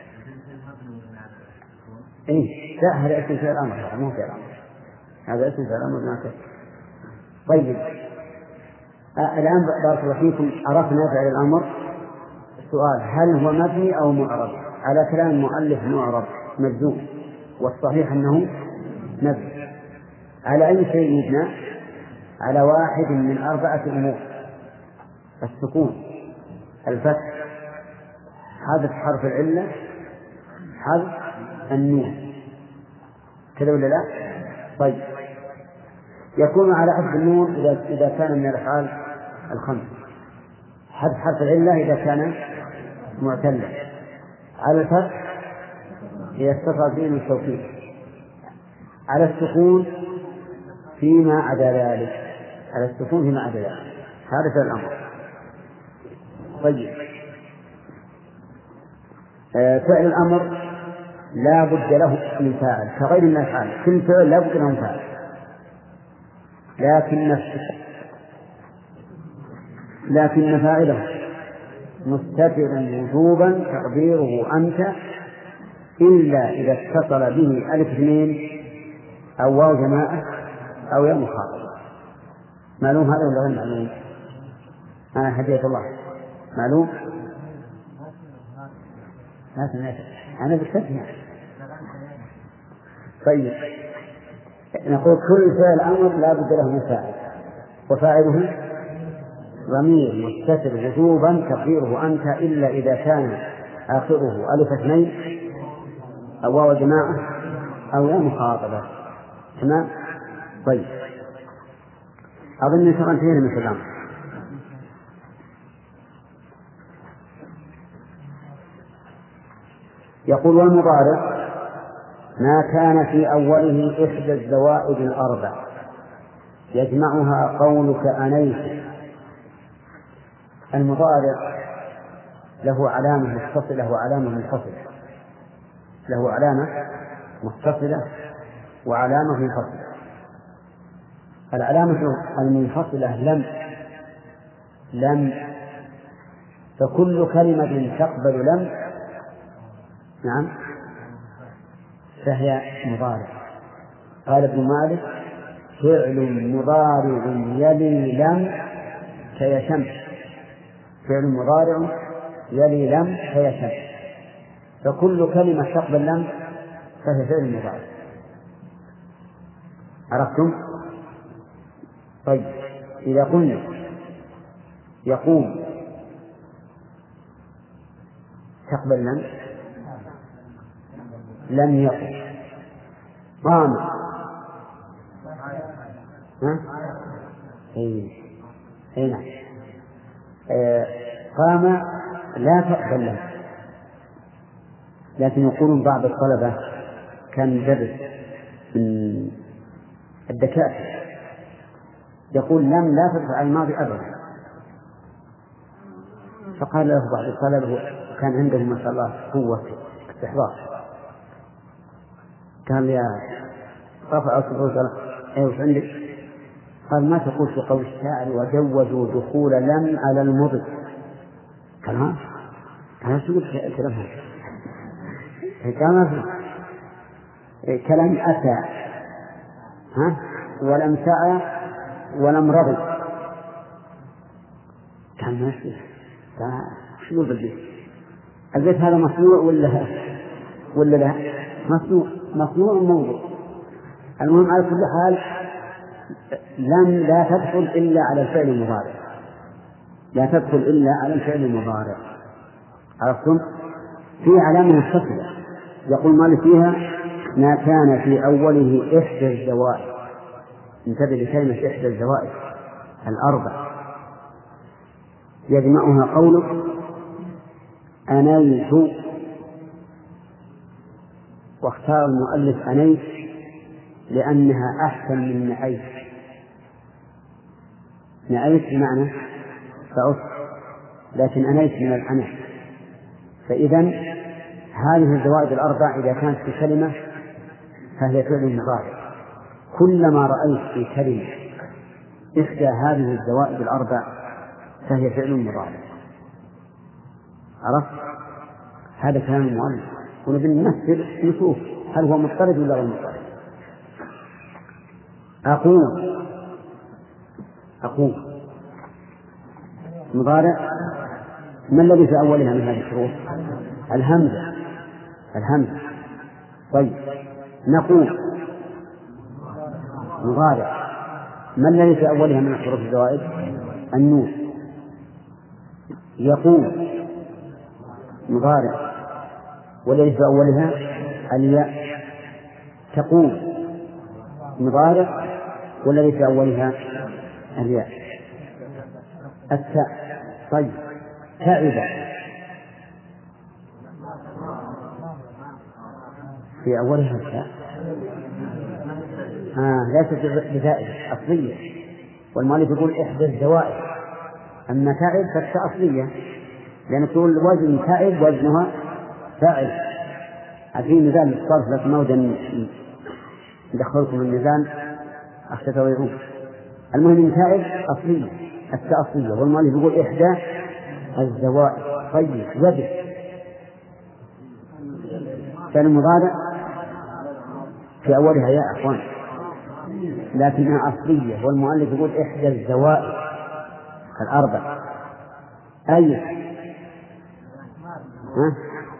إيه لا هذا اسم فعل أمر مو فعل أمر، هذا اسم فعل أمر ما سكت. طيب آه الآن بارك الله فيكم عرفنا فعل الأمر. السؤال هل هو مبني أو معرب؟ على كلام المؤلف معرب مجزوم، والصحيح أنه مبني. على أي شيء يبنى؟ على واحد من أربعة أمور: السكون، الفتح، حذف حرف العلة، حذف النون. كذا ولا لا؟ طيب يكون على حذف النون إذا إذا كان من الأفعال الخمس: حذف حرف العلة إذا كان معتلا، على الفتح إذا اتصل به التوكيد، على السكون فيما عدا ذلك، على السكون فيما عدا ذلك. هذا فعل الأمر. طيب آه فعل الأمر لا بد له من فاعل كغير من الأفعال، كل فعل لا بد له من فاعل، لكن لكن فاعله مستتر وجوبا تقديره أنت، إلا إذا اتصل به ألف اثنين أو واو جماعة أو ياء مخاطبة. معلوم هذا ولا غير معلوم؟ أنا هديت الله معلوم؟ لا سمعت أنا بالتسمية. طيب نقول كل فعل أمر لا بد له من فاعل، وفاعله ضمير مستتر وجوبا تقديره أنت، إلا إذا كان آخره ألف اثنين أو واو جماعة أو ياء مخاطبة. تمام؟ طيب أظن أن انتهينا من الكلام. يقول والمضارع ما كان في أوله إحدى الزوائد الأربع يجمعها قولك أنيت. المضارع له علامة متصلة وعلامة منفصلة، له علامة متصلة وعلامة منفصلة. العلامة المنفصلة لم لم فكل كلمة تقبل لم نعم فهي مضارع. قال ابن مالك فعل مضارع يلي لم كيشم، فعل مضارع يلي لم كيشم، فكل كلمة تقبل لم فهي فعل مضارع. عرفتم؟ طيب إذا قلنا يقوم تقبل لم لم يقم. قام ها اي اي نعم آه. قام لا تقبل لم، لكن يقولون بعض الطلبة كان يدرس من الدكاترة يقول لم لا تدخل على الماضي أبدا، فقال له بعض الطلبة كان عندهم ما شاء الله قوة استحضار، قال يا رفع الصوت قال ايش عندك؟ قال ما تقول في قول الشاعر وجوزوا دخول لم على المضي؟ قال ها قال شو قلت الكلام هذا؟ كلام كلام أتى ها ولم سعى ولم رضي، كان ماشي شو بالبيت البيت هذا مصنوع ولا ولا لا؟ مصنوع مصنوع موضوع. المهم على كل حال لم لا تدخل إلا على الفعل المضارع، لا تدخل إلا على الفعل المضارع. عرفتم؟ في علامة متصلة يقول مالك فيها ما كان في أوله إحدى الزوائد. انتبه لكلمة إحدى الزوائد الأربع يجمعها قولك أنيت، واختار المؤلف أنيت لأنها أحسن من نعيت. نعيت بمعنى فعصت، لكن أنيت من الأنف. فإذا هذه الزوائد الأربع إذا كانت في كلمة فهي فعل مضارع. كلما رأيت في كلمة إحدى هذه الزوائد الأربع فهي فعل مضارع. عرفت؟ هذا كلام المؤلف، ونبي نمثل نشوف هل هو مضطرد ولا غير مضطرد. أقوم أقوم مضارع، ما الذي في أولها من هذه الشروط؟ الهمزة الهمزة. طيب نقوم مضارع، ما الذي في أولها من حروف الزوائد؟ النون. يقوم مضارع، والذي في أولها الياء. تقوم مضارع، والذي في أولها الياء التاء. طيب تعب في أولها التاء آه ليست بزائدة أصلية، والمؤلف يقول إحدى الزوائد، أما تعب فالتاء أصلية، لأن تقول وزن تعب وزنها فاعل. عارفين ميزان الصرف لكن مودا ندخلكم الميزان أخشى تضيعون. المهم تعب أصلية، التاء أصلية، والمؤلف يقول إحدى الزوائد. طيب يبس كان المضارع في أولها يا أخوان لكنها أصلية، والمؤلف يقول إحدى الزوائد الأربع. أي ها؟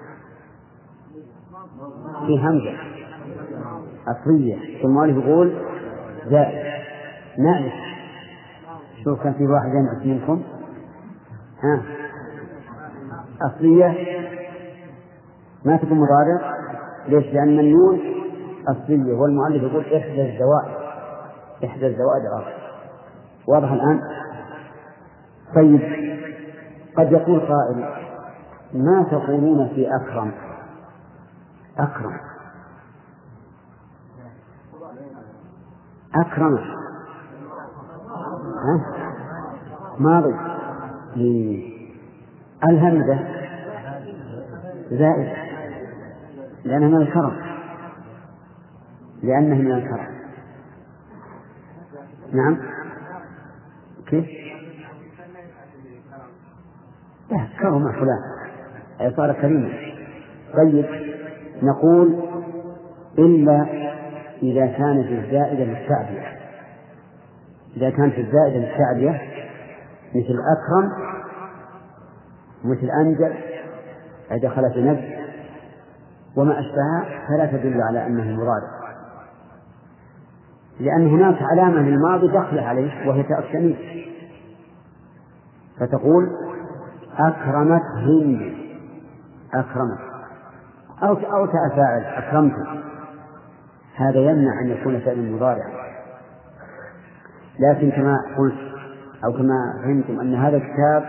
في همزة أصلية، والمؤلف يقول زائد. نعم شوف كان في واحد ينعس منكم ها أصلية ما تكون مضارع. ليش؟ لأن النون أصلية، والمؤلف يقول إحدى الزوائد، إحدى الزوائد الأربع. واضح الآن؟ طيب قد يقول قائل ما تقولون في أكرم؟ أكرم أكرم ها؟ ماضي. الهمزة زائد لأنها من الكرم، لأنها من الكرم. نعم كيف؟ لا كرم فلان أي صار كريما. طيب نقول إلا إذا كانت الزائدة للتعبية، إذا كانت الزائدة للتعبية مثل أكرم مثل أنجل أي دخل في نفس وما أشبهها، فلا تدل على أنه مضارع، لأن هناك علامة للماضي دخل عليه وهي تاء التأنيث، فتقول أكرمت هند، أكرمت أو أو تاء فاعل أكرمت، هذا يمنع أن يكون فعل مضارع. لكن كما قلت أو كما فهمتم أن هذا الكتاب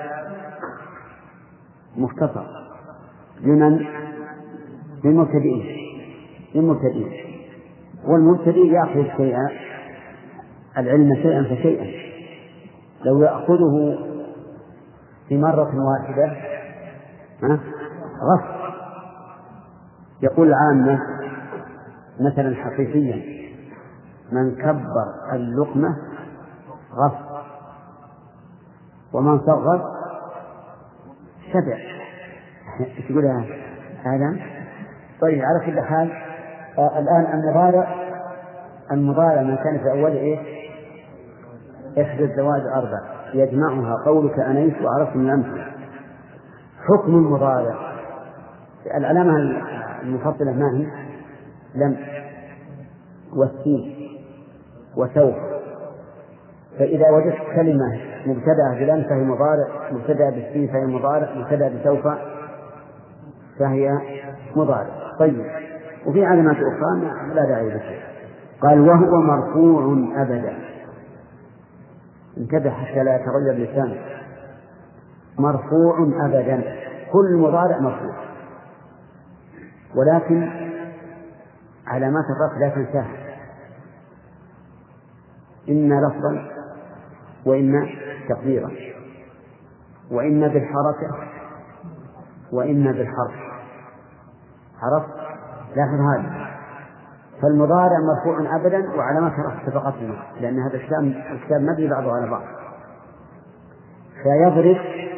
مختصر لمن؟ للمبتدئين، للمبتدئين، والمبتدئ يأخذ شيئا العلم شيئا فشيئا. لو يأخذه في مرة واحدة غص، يقول العامة مثلا حقيقيا من كبر اللقمة غص ومن صغر شبع. تقول هذا طيب على كل حال. آه الآن المضارع المضارع من كان في أول إيه؟ إحدى الزوائد الأربع يجمعها قولك أنيس وعرفت من الأمثلة. حكم المضارع العلامة المفضلة ما هي؟ لم والسين وسوف. فإذا وجدت كلمة مبتدأة بلم فهي مضارع، مبتدأة بالسين فهي مضارع، مبتدأة بسوف فهي مضارع. طيب وفي علامات أخرى لا داعي لها. قال وهو مرفوع أبدا، انتبه حتى لا يتغير لسانه، مرفوع أبدا، كل مضارع مرفوع، ولكن علامات الرفع لا تنساها، إما لفظا وإما تقديرا وإما بالحركة وإما بالحرف. عرفت؟ لاحظ هذا. فالمضارع مرفوع أبدا وعلامات رفع سبقت منه، لأن هذا الكتاب مبني بعضه على بعض. فيضرب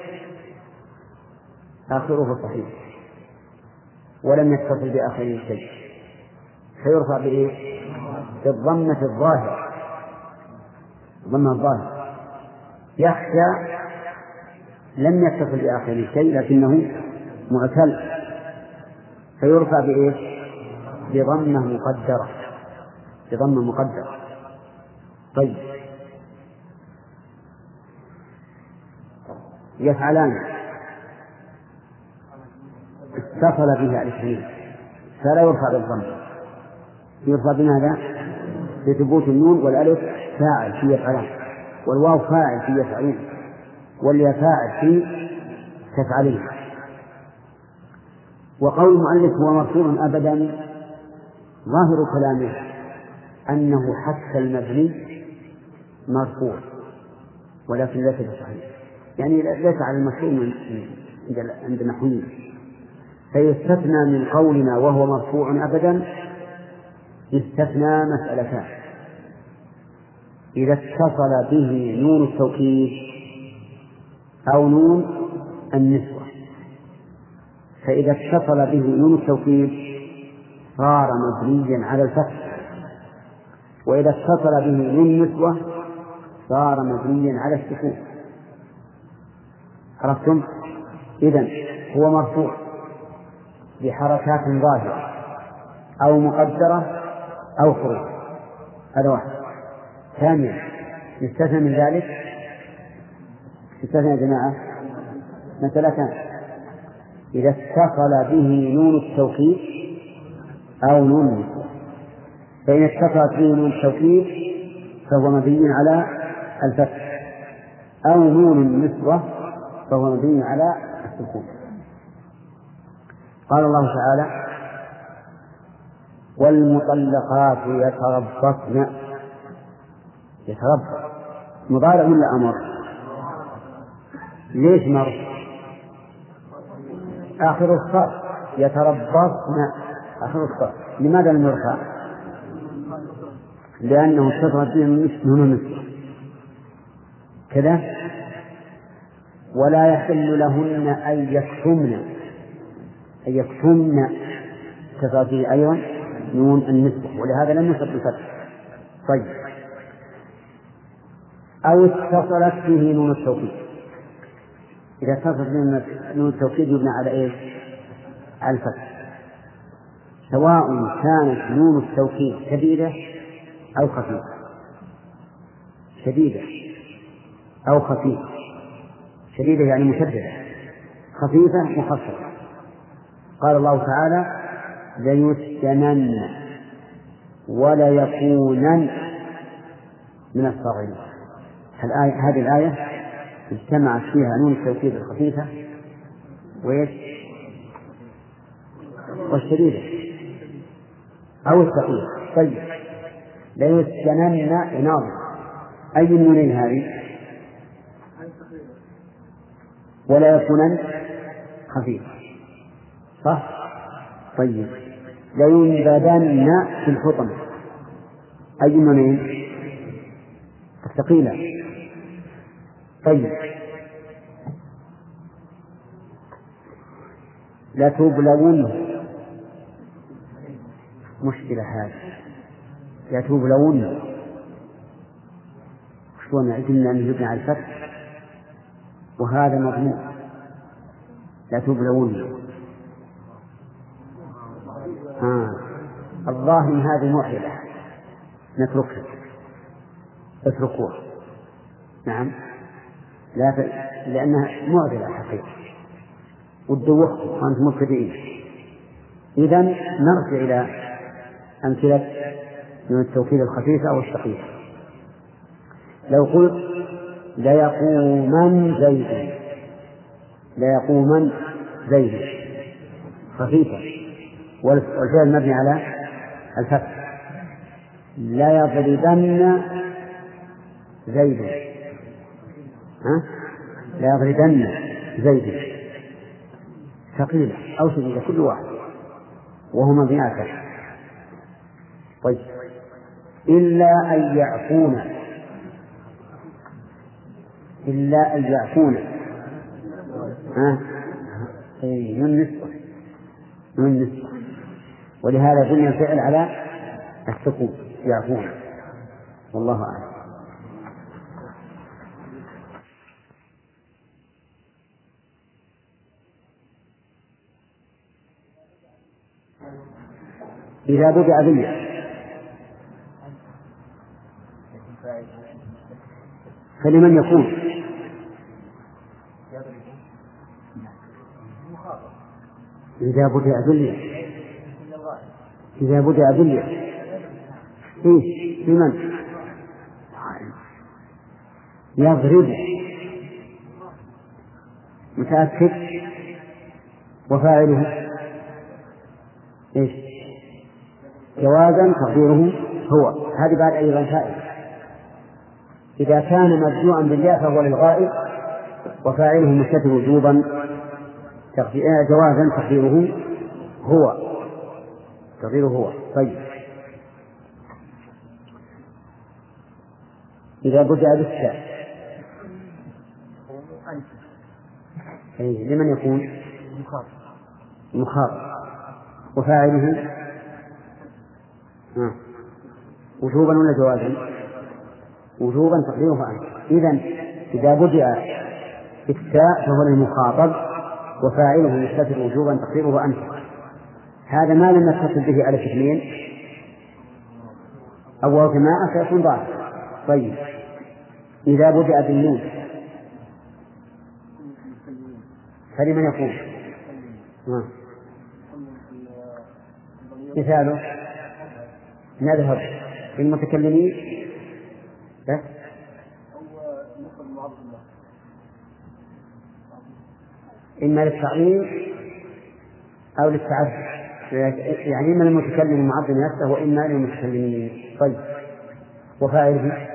آخره صحيح ولم يتصل بآخره شيء، فيرفع بإيه؟ بالضمة الظاهرة، ضمة الظاهر. يخشى لم يتصل بآخره شيء لكنه معتل، فيرفع بإيه؟ بضمة مقدرة، بضمة مقدرة. طيب يفعلان اتصل بها الاثنين فلا يرفع بالضمة، يرفع بماذا؟ بثبوت النون والألف فاعل في يفعلان، والواو فاعل في يفعلون، والياء فاعل في تفعلين. وقول المؤلف هو مرفوع أبدا ظاهر كلامه أنه حتى المبني مرفوع، ولكن ليس بصحيح، يعني ليس على المفهوم عند النحويين. فيستثنى من قولنا وهو مرفوع أبدا يستثنى مسألتان: إذا اتصل به نون التوكيد أو نون النسوة. فإذا اتصل به نون التوكيد صار مبنيا على الفتح، وإذا اتصل به نون النسوة صار مبنيا على السكون. عرفتم؟ إذن هو مرفوع بحركات ظاهرة أو مقدرة أو حروف، هذا واحد. ثانيا يستثنى من ذلك، يستثنى يا جماعة مثلتان: إذا اتصل به نون التوكيد أو نون النسوة. فإن اتصلت به نون التوكيد فهو مبني على الفتح، أو نون النسوة فهو مبني على السكون. قال الله تعالى: والمطلقات يتربصن. يتربص مضارع ولا أمر؟ ليش مر؟ آخر الصف يتربصن آخر الصف. لماذا لم يرفع؟ لأنه اتصلت به نون النسوة كذا. ولا يحل لهن أن يكتمن، أن يكتمن اتصلت به أيضا نون النسوة، ولهذا لم يصب بالفتح. طيب، أو اتصلت به نون التوكيد. إذا اتصلت به نون التوكيد يبنى على إيش؟ على الفتح، سواء كانت نون التوكيد شديدة أو خفيفة. شديدة أو خفيفة. شديدة يعني مشددة، خفيفة مخففة. قال الله تعالى: ليسكنن ولا يكونن من الصاغرين. هذه الآية اجتمعت فيها نون التوكيد الخفيفة وإيش؟ والشديدة أو الثقيلة. طيب، ليسكنن ناظر، أي النونين هذه؟ ولا يكونن خفيفة، صح؟ طيب، لينبذن في الحطمة، أي النونين؟ الثقيلة. طيب، لتبلون. مشكلة هذه، لتبلون شلون عندنا أن يبنى على الفتح وهذا مضمون؟ لتبلون آه. الظاهر من هذه معضلة، نتركها، اتركوها. نعم، لا ف... لأنها معضلة حقيقة وتدوخكم وأنتم مبتدئين. إذن نرجع إلى أمثلة من التوكيد الخفيفة أو الثقيلة. لو قلت ليقومن زيد، ليقومن زيد خفيفة والفعل مبني على الفتح. لا يضربن زيد، ها؟ لا يضربن زيد ثقيلة أو شديدة كل واحد وهو مبني على الفتح. طيب، إلا أن يعفون، إلا أن يعفون، ها؟ أي من نسبة، من نسبة، ولهذا بني الفعل على السكون يعفون. والله أعلم. إذا بدأ بالله فلمن يكون؟ إذا بدأ بالله، إذا بدأ بالله إيش؟ لمن؟ يضرب، متأكد وفاعله إيش؟ جوازا تقديره هو. هذه بعد أيضا فائدة. إذا كان مبدوءا بالياء فهو للغائب وفاعله مستتر وجوبا جوازا تقديره هو تقديره هو. طيب إذا بدأ بالتاء لمن يكون مخاطب وفاعله وجوبا ولا جوازا؟ وجوبا تقديره أنت. إذن إذا بدأ بالتاء فهو للمخاطب وفاعله مستتر وجوبا تقديره أنت. هذا ما لم يتصل به ألف اثنين أو جماعة فيكون ظاهر. طيب إذا بدأ بالنون فلمن يكون؟ مثاله نذهب للمتكلمين بس إما للتعظيم أو للتعبد، يعني إما للمتكلم المعظم نفسه وإما للمتكلمين. طيب وفاعله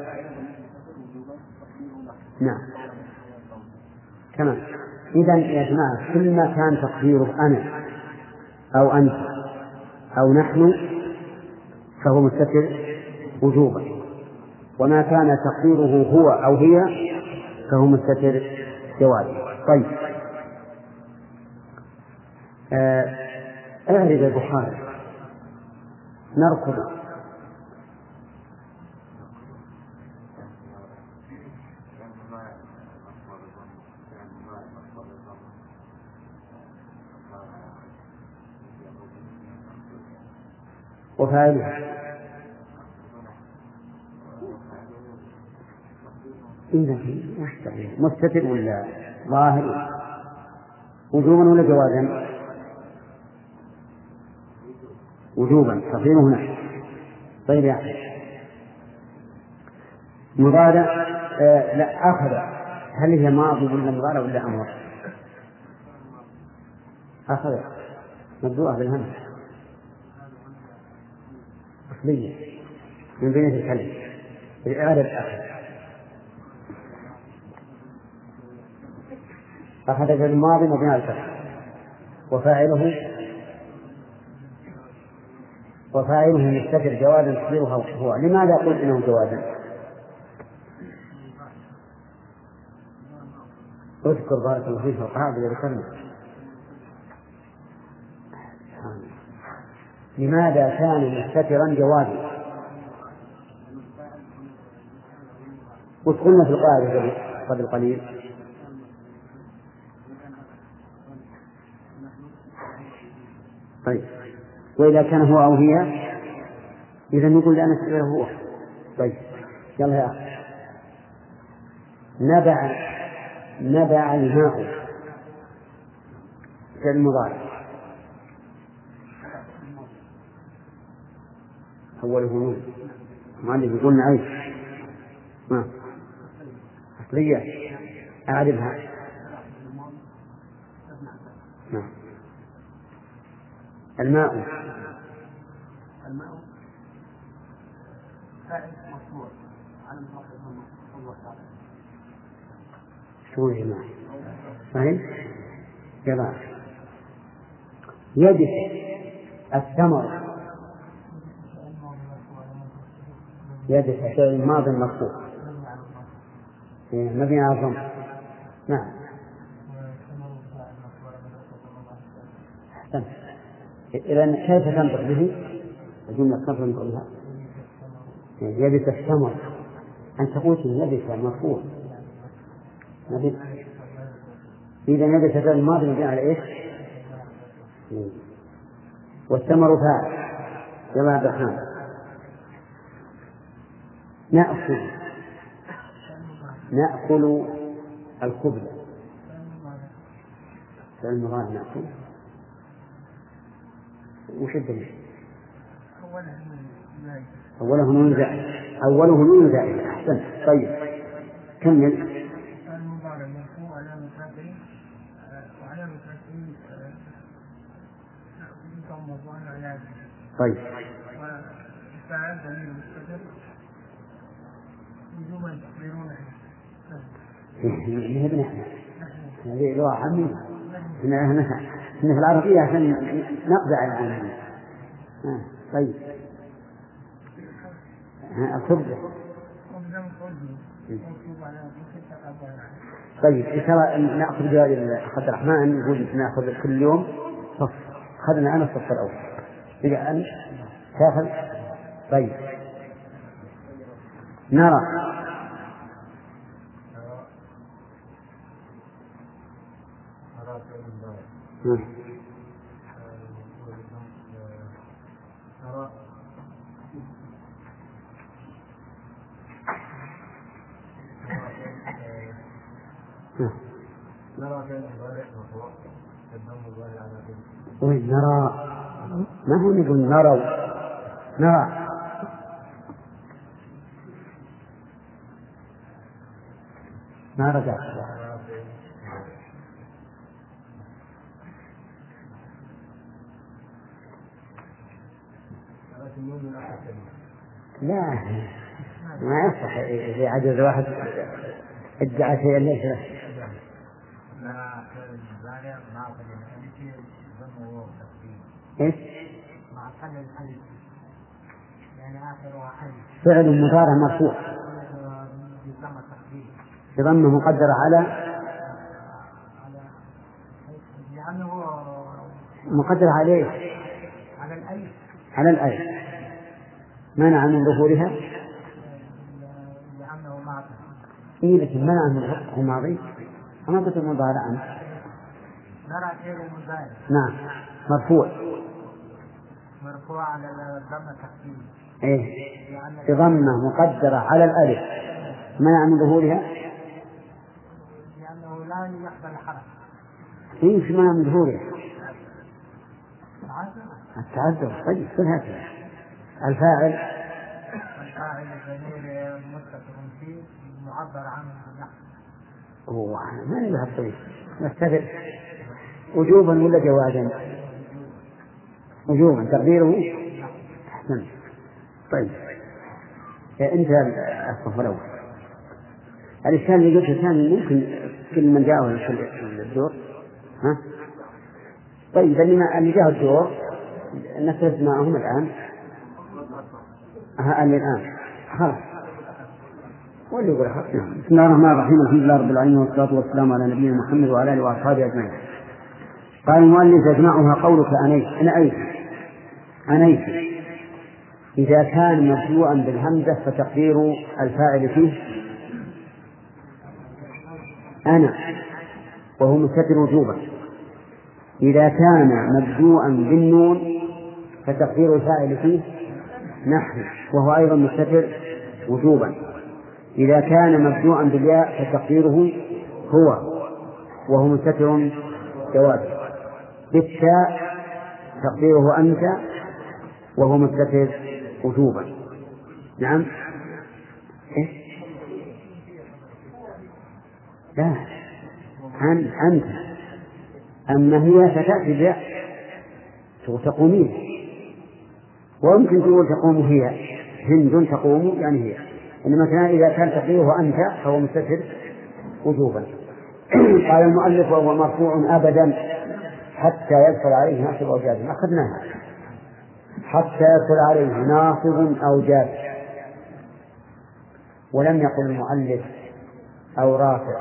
نعم تمام. إذن يا جماعة كل ما كان تقديره أنا أو أنت أو نحن فهو مستتر وجوبا، وما كان تقديره هو أو هي فهو مستتر جوازا. طيب أعرف البخاري نركض وفاعله مستتر ولا ظاهر؟ وجوبا ولا جوازا؟ وجوبا تقديره هنا. طيب يا أخي مضارع آه لا أخذ، هل هي ماضي ولا مضارع ولا أمر؟ أخذ مبدوءة بالهمس أصلية من بين الكلمة الإعادة الأخذ. أخذ في الماضي مبني على الفتح وفاعله وفاعله مستتر جوازا تقديره هو. لماذا قلت إنه جوازا؟ اذكر بارك الله فيك القاعدة ذكرنا. لماذا كان مستترا جوازا؟ وقلنا في القاعدة قبل قليل طيب وإذا كان هو أو هي إذا نقول لأن السؤال هو. طيب يلا يا أخي نبع نبع الماء في المضارع أوله نون معلم يقول نعيش ما أصلية أعرفها نعم. الماء الماء فاعل مرفوع على الله تعالى. شو يا جماعة؟ فاهم؟ جماعة يجب الثمر يجب فعل الماضي المرفوع مبني على الضم. نعم أحسنت. إذن كيف تنطق به؟ الجملة كيف تنطق بها؟ يبس الثمر أن تقول يبس مرفوع. إذا يبس فعل الماضي مبني على إيش؟ والثمر فاعل. يلا عبد الرحمن نأكل نأكل الخبز فعل المضارع نأكل وش الدليل؟ أوله نون زائد أوله نون زائد. أحسن. طيب كمل. طيب. والفاعل ضمير مستتر لزوما تقديرونه. هذه ابن هذه لغة عامية. إحنا في العربية عشان نقضي على العالم. طيب. أصبح. طيب إن شاء الله نأخذ جواب عبد الرحمن يقول نأخذ كل يوم صف. أخذنا أنا الصف الأول. إذا أن تأخذ. طيب. نرى. نرى كان المضارع مرفوع الضم الظاهر على آخره. وين نرى؟ ما هو نقول نرى نرى ما رجع. لا ما يصح إذا عجز واحد ادعى شيئا ليس له. إيش؟ فعل مضارع مرفوع بضمة مقدرة على مقدرة عليه على الألف منع من ظهورها. إيه لكن منع من ظهورها الماضي أما قلت المضارع عنه. نعم مرفوع مرفوع على الضمة تحديد. إيه بضمة مقدرة على الألف منع من ظهورها لأنه لا يقبل الحرف. إيه في منع من ظهورها التعذر. طيب كل هكذا. الفاعل الفاعل الضمير متصل فيه معبر عنه بالنحو. هو ما نبغى الطريق نستفد وجوبا ولا جوازا؟ وجوبا تقديره أحسن. طيب أنت الصف الأول. الإشكال اللي قلت الثاني ممكن كل من جاءه في الدور ها. طيب اللي اللي جاءه الدور نفذ معهم الآن ها الآن خلاص واللي يقول خلاص. بسم الله الرحمن الرحيم الحمد لله رب العالمين والصلاة والسلام على نبينا محمد وعلى آله وأصحابه أجمعين. قال المؤلف يجمعها قولك أنيت أنا أيت أنيت إذا كان مبدوءا بالهمزة فتقدير الفاعل فيه أنا وهو مستتر وجوبا. إذا كان مبدوءا بالنون فتقدير الفاعل فيه نحن وهو أيضا مستتر وجوبا. إذا كان مبدوءا بالياء فتقديره هو وهو مستتر جوازا. بالتاء تقديره أنت وهو مستتر وجوبا. نعم إيه؟ لا عن أنت أما هي فتأتي بياء تقومين ويمكن تقول تقوم هي هند تقوم يعني هي. إنما كان إذا كان تقديره أنت فهو مستتر وجوبا. قال المؤلف وهو مرفوع أبدا حتى يدخل عليه ناصب أو جازم. أخذناها حتى يدخل عليه ناصب أو جازم ولم يقل المؤلف أو رافع.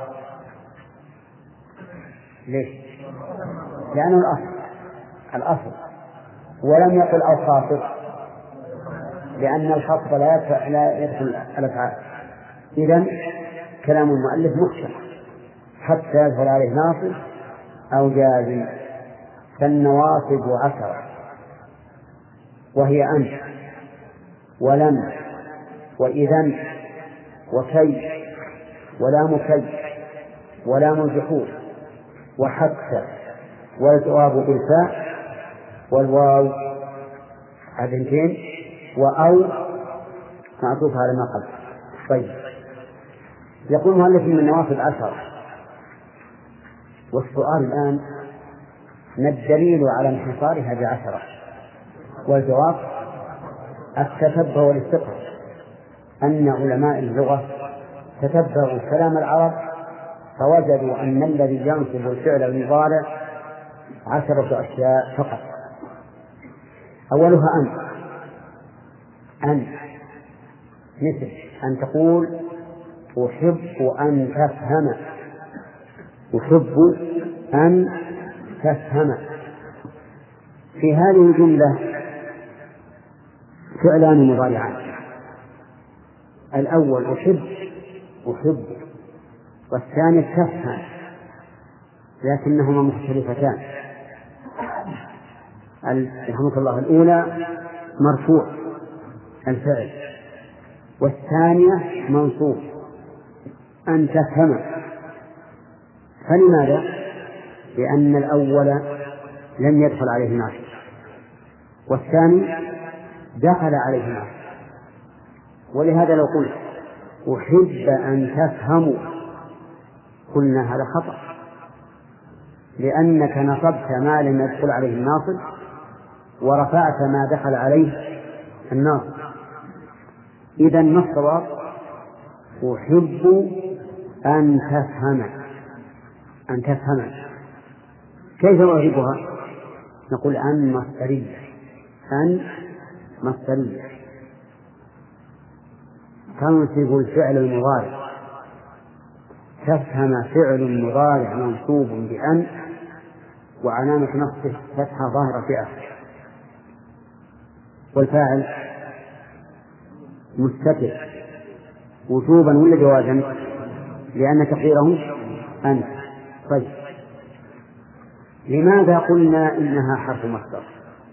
ليش؟ لأنه الأصل الأصل ولم يقل أو خافض لأن الخفض لا يدخل الأفعال. إذن كلام المؤلف محكم حتى يدخل عليه ناصب أو جازم. فالنواصب عشرة وهي أنت ولم وإذن وكي ولام كي ولام الجحود وحتى والجواب بالفاء والواو عدنتين وأو معطوف على ما قبل. طيب يقول مؤلف من النواصب عشرة. والسؤال الآن ما الدليل على انحصارها بعشرة؟ والجواب التتبع والاستقراء، أن علماء اللغة تتبعوا كلام العرب فوجدوا أن الذي ينصب الفعل المضارع عشرة أشياء فقط. أولها أن أن مثل أن تقول أحب أن تفهم، أحب أن تفهم. في هذه الجملة فعلان مضارعان، الأول أحب أحب والثاني تفهم، لكنهما مختلفتان. رحمك الله الأولى مرفوع الفعل، والثانية منصوب أن تفهم. فلماذا؟ لأن الأول لم يدخل عليه ناصب والثاني دخل عليه ناصب. ولهذا لو قلت أحب أن تفهموا قلنا هذا خطأ، لأنك نصبت ما لم يدخل عليه الناصب ورفعت ما دخل عليه الناصب. إذن ما الصواب؟ أحب أن تفهم أن تفهم. كيف أعربها؟ نقول أن مصدرية، أن مصدرية تنصب الفعل المضارع. تفهم فعل مضارع منصوب بأن وعلامة نصبه فتحة ظاهرة في آخره، والفاعل مستتر وجوبا ولا جوازا؟ لأن تقديره أنت. طيب لماذا قلنا إنها حرف مصدر؟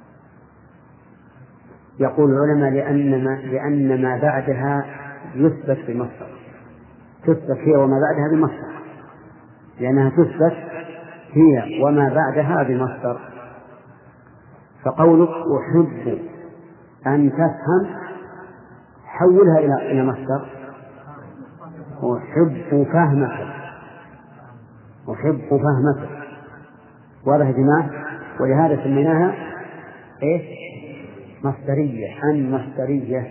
يقول العلماء لأن ما, لأن ما بعدها يثبت بمصدر، تثبت هي وما بعدها بمصدر، لأنها تثبت هي وما بعدها بمصدر. فقولك أحب أن تفهم حولها إلى إلى مصدر، أحب فهمك، أحب فهمك. واضح يا جماعة؟ ولهذا سميناها إيه؟ مصدرية، أن مصدرية.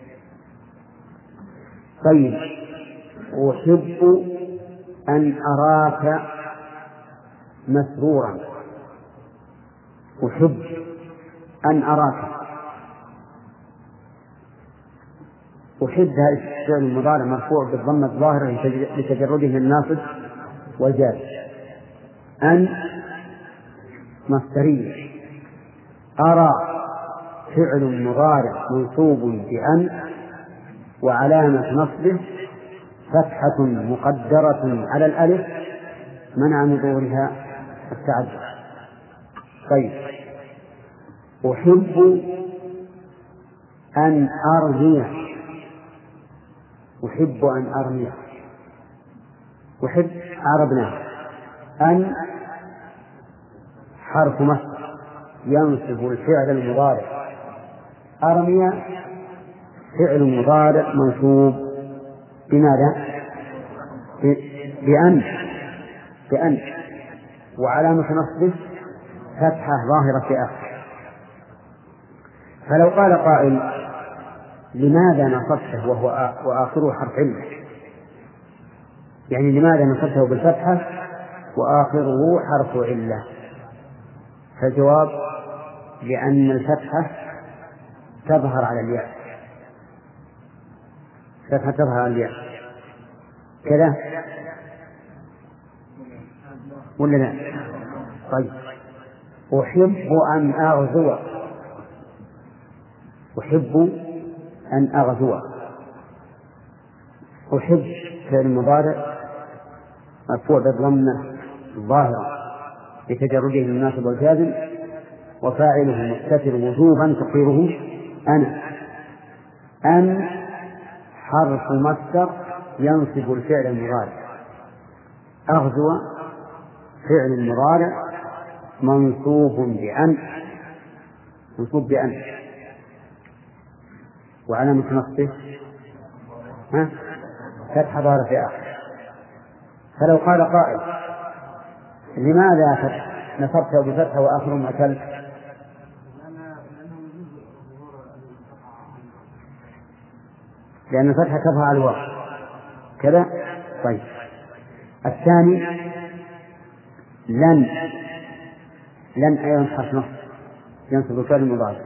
طيب أحب أن أراك مسرورا، أحب أن أراك. أحب هذا الفعل المضارع مرفوع بالضمة الظاهرة لتجرده من الناصب والجاز. أن مصدرية. أرى فعل مضارع منصوب بأن وعلامة نصبه فتحة مقدرة على الألف منع من ظهورها التعدد. طيب أحب أن أرمي، أحب أن أرمي. أحب عربنا أن حرف مصدر ينصب الفعل المضارع، أرمي فعل مضارع منصوب بماذا؟ بأن بأن وعلامة نصبه فتحة ظاهرة في آخره. فلو قال قائل لماذا نصبته وهو وآخره حرف علة؟ يعني لماذا نصبته بالفتحة وآخره حرف علة؟ فالجواب لأن الفتحة تظهر على الياء، الفتحة تظهر على الياء كذا ولا لا؟ طيب أحب أن أغزو، أحب أن أغزو. أحب فعل مضارع مرفوع بالضمة الظاهرة لتجرده من الناصب والجازم، وفاعله مستتر وجوبا تقديره أنا. أن حرف مصدر ينصب الفعل المضارع، أغزو فعل مضارع منصوب بأن، منصوب بأن وعلامة نصبه ها فتح ظاهرة في آخر. فلو قال قائل لماذا نصبته بفتحة وآخر معتل؟ لأنه يجوز لأن الفتحة تظهر على الواو كذا. طيب الثاني لن، لن أيضا حرف نصب ينصب الفعل المضارع،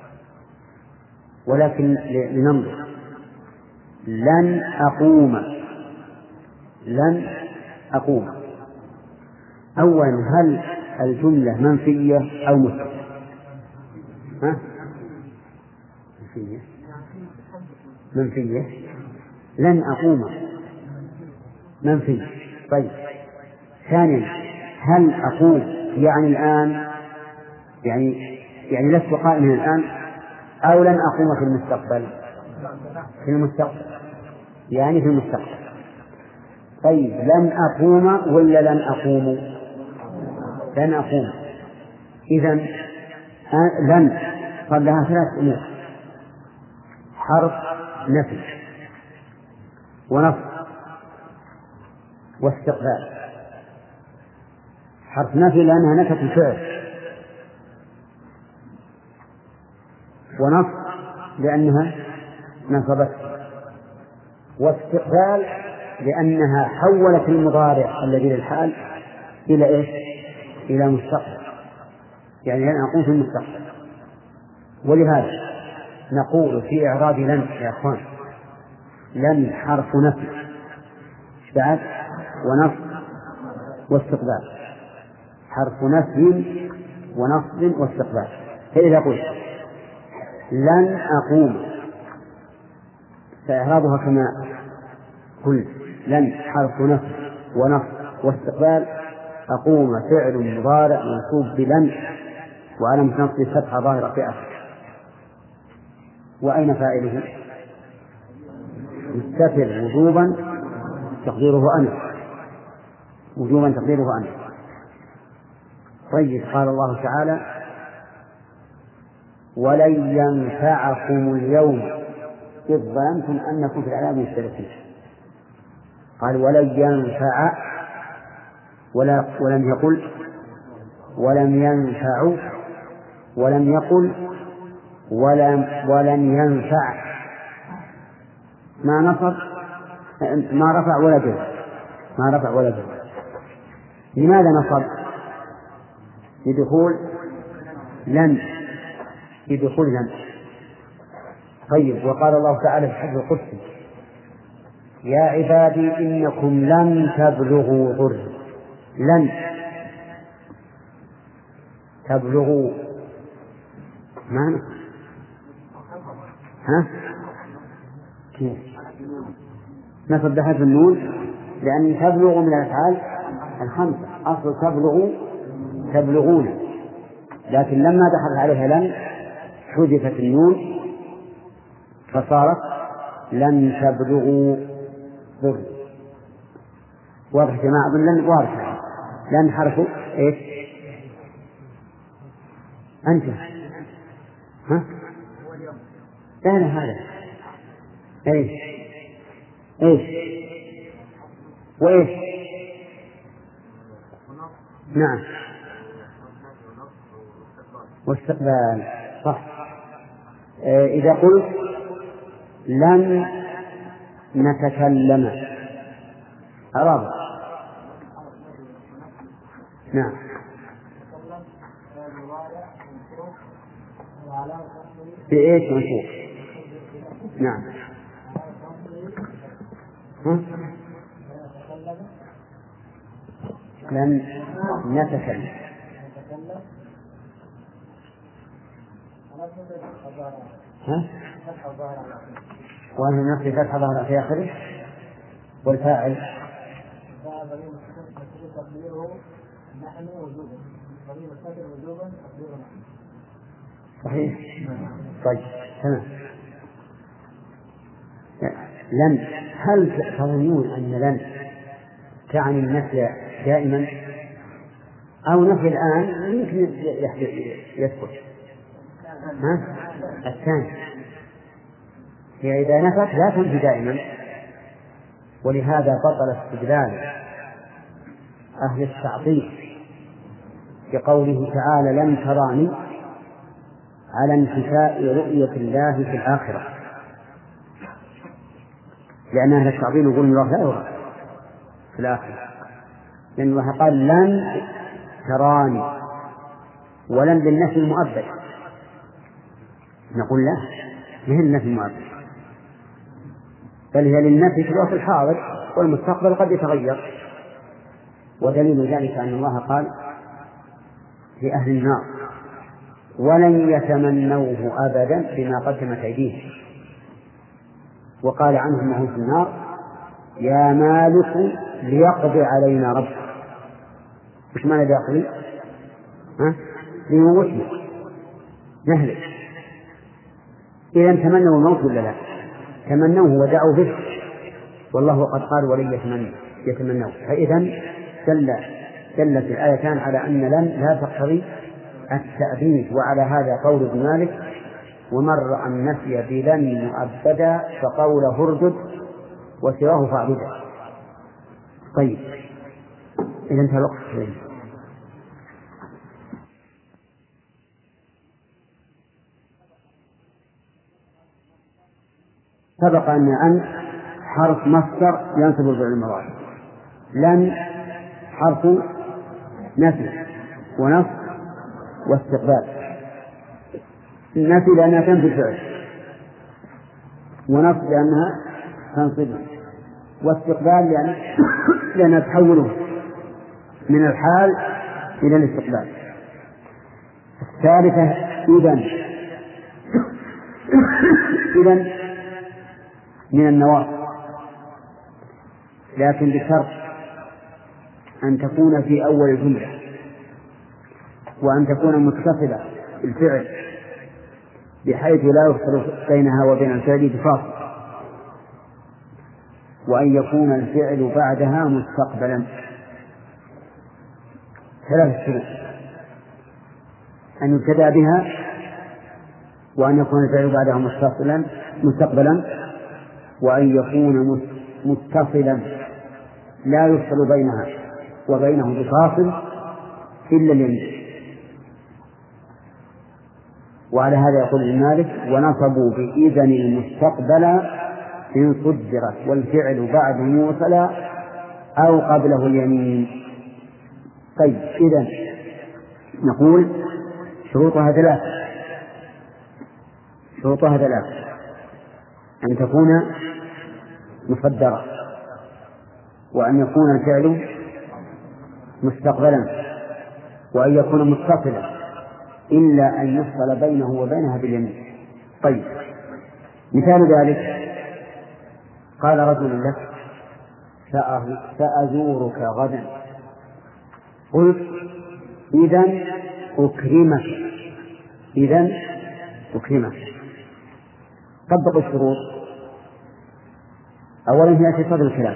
ولكن لننظر. لن أقوم، لن أقوم. أولا هل الجملة منفية أو مثبتة؟ ها؟ منفية، منفية. لن أقوم منفية. طيب ثانيا هل أقوم يعني الآن، يعني يعني لست قائما الآن، أو لن أقوم في المستقبل؟ في المستقبل، يعني في المستقبل. طيب لن أقوم ولا لن أقوم؟ لن أقوم. إذن لن صار لها ثلاث أمور: حرف نفي ونصب واستقبال. حرف نفي لأنها نفت الفعل، ونصب لأنها نصبت، واستقبال لأنها حولت المضارع الذي للحال إلى إيش؟ إلى مستقبل، يعني لن أقوم في المستقبل. ولهذا نقول في إعراب لن يا أخوان: لن حرف نفي بعد ونصب واستقبال، حرف نفي ونصب واستقبال. فإذا قلت لن أقوم فإعرابها كما قلت: لن حرف نفي ونصب واستقبال، أقوم فعل مضارع منصوب بلن وعلامة نصبه فتحة ظاهرة في آخره. وأين فاعله؟ مستتر وجوبا تقديره أنا، وجوبا تقديره أنا. طيب قال الله تعالى: ولن ينفعكم اليوم إذ ظننتم أنكم في العذاب مشتركين. قال ولن ينفع، ولا ولم يقل ولم ينفع، ولم يقل ولم ولن ينفع، ما نصب، ما رفع ولا جر، ما رفع ولا جر. لماذا نصب؟ لدخول لن، لدخول لن. طيب وقال الله تعالى في الحديث القدسي: يا عبادي إنكم لن تبلغوا ضري. لن تبلغوا معنى ها كيف نصب بحذف النون؟ لأن تبلغ من الأفعال الخمسة، أصل تبلغوا تبلغون، لكن لما دخل عليها لن حذفت النون فصارت لن تبلغوا ضر. واضح يا جماعة؟ لن واضح. لن حرف ايش؟ أنت ها؟ لا لا هذا ايش؟ ايش؟ وايش؟ نعم واستقبال، صح. إذا قلت لن نتكلم أراد، نعم بإيش منصوب؟ نعم ها؟ لن نتكلم ها؟ وأنه نفسي فتح ظهر في آخره، والفاعل صحيح. طيب تمام. لن، هل تظنون أن لن تعني النفي دائما أو نفي الآن يمكن يثبت؟ ها؟ الثاني هي إذا نفت لا تنفي دائما، ولهذا بطل استدلال أهل التعطيل بقوله تعالى: لن تراني، على انتفاء رؤية الله في الآخرة، لأن أهل التعظيم يقولون الله لا يرى في الآخرة، لأن الله قال لن تراني، ولن بالنفي المؤبد. نقول لا، ما هي النفي المؤبد، بل هي للنفي في الوقت الحاضر، والمستقبل قد يتغير. ودليل ذلك أن الله قال في أهل النار ولن يتمنوه أبدا بما قدمت أيديهم، وقال عنهم وهم في النار يا مالك ليقضي علينا ربك. مش معنى ليقضي؟ ها؟ ليموتنا نهلك. إذا تمنوا الموت ولا لا؟ تمنوه ودعوا به، والله قد قال ولن يتمنوا يتمنوا. فإذا دل دلت الآيتان على أن لن لا تقتضي التأبيد، وعلى هذا قول ابن مالك ومن رأى النفي بلن مؤبدا فقوله اردد وسواه فاعبدا. طيب إذا انتهى الوقت. سبق أن أن حرف مصدر ينصب الفعل المضارع، لن حرف نفي ونصب واستقبال. النفي لأنها تنفي الفعل، ونصب لأنها تنصبه، واستقبال لأن لأنها تحوله من الحال إلى الاستقبال. الثالثة إذن إذن من النواصب، لكن بشرط أن تكون في أول الجملة، وأن تكون متصلة بالفعل بحيث لا يفصل بينها وبين الفعل بفاصل، وأن يكون الفعل بعدها مستقبلا. ثلاث شروط: أن يبتدأ بها، وأن يكون الفعل بعدها مستقبلا مستقبلا وأن يكون متصلا لا يفصل بينها وبينه بفاصل إلا اليمين. وعلى هذا يقول ابن مالك ونصبوا بإذن المستقبل إن صدرت والفعل بعده موصلا أو قبله اليمين. طيب إذن نقول شروطها ثلاثة شروطها ثلاثة أن تكون مصدرة، وأن يكون الفعل مستقبلا، وأن يكون متصلا إلا أن يفصل بينه وبينها باليمين. طيب مثال ذلك قال رجل لك سأزورك غدا، قلت إذن أكرمك إذن أكرمك. طبق الشروط. أولا هي في صدر الكلام،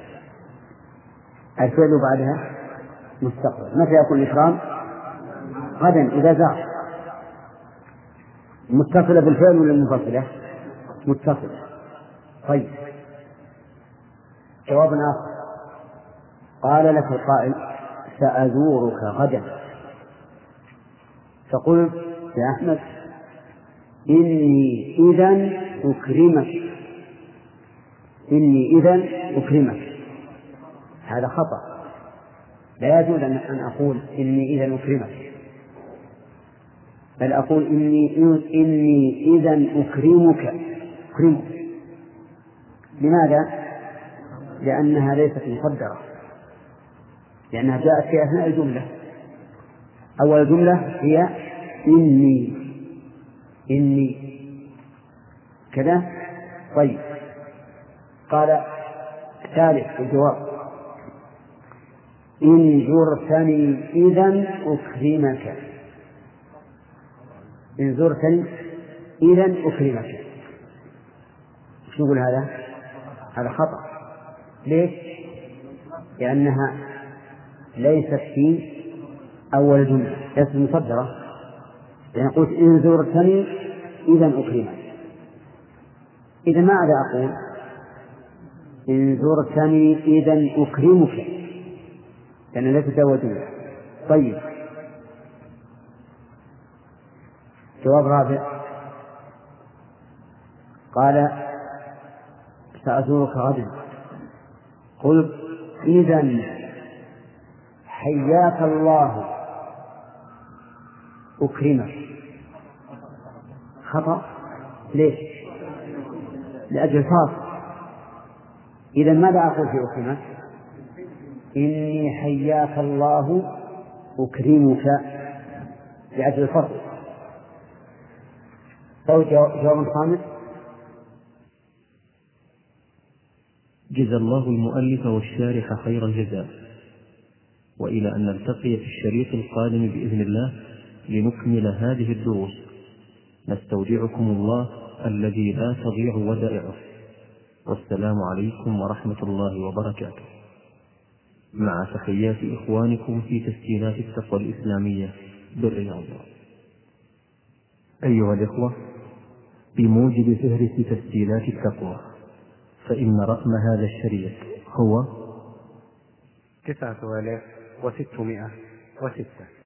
الفعل بعدها مستقبل. متى يكون الإكرام؟ غدا إذا زار. متصلة بالفعل ولا منفصلة؟ متصلة. طيب جواب آخر قال لك القائل سأزورك غدا، فقلت يا أحمد إني إذن أكرمك إني إذن أكرمك. هذا خطأ، لا يجوز أن أقول إني إذن أكرمك، بل أقول إني إني إذن أكرمك أكرمك. لماذا؟ لأنها ليست مقدرة، لأنها جاءت في أثناء الجملة. أول جملة هي إني إني كذا. طيب قال ثالث الجواب إن زرتني إذن أكرمك إن زرتني إذن أكرمك. شو نقول هذا؟ هذا خطأ. ليش؟ لأنها ليست في أول جملة، ليست مصدرة. لأن قلت إن زرتني إذن أكرمك، إذا ماذا أقول؟ إن زرتني إذن أكرمك، لأن ليست أول جملة. طيب جواب رابع قال سأزورك غدا. قل إذن حياك الله أكرمك. خطأ. ليش؟ لأجل الفاصل. إذا ماذا أقول في أكرمك؟ إني حياك الله أكرمك لأجل الفصل. أو جواب خامس. جزا الله المؤلف والشارح خير الجزاء، وإلى أن نلتقي في الشريط القادم بإذن الله لنكمل هذه الدروس، نستودعكم الله الذي لا تضيع ودائعه، والسلام عليكم ورحمة الله وبركاته، مع تحيات إخوانكم في تسجيلات التقوى الإسلامية بالرياض. أيها الإخوة، بموجب فهرس تسجيلات التقوى، فإن رقم هذا الشريط هو تسعة آلاف وستمائة وستة.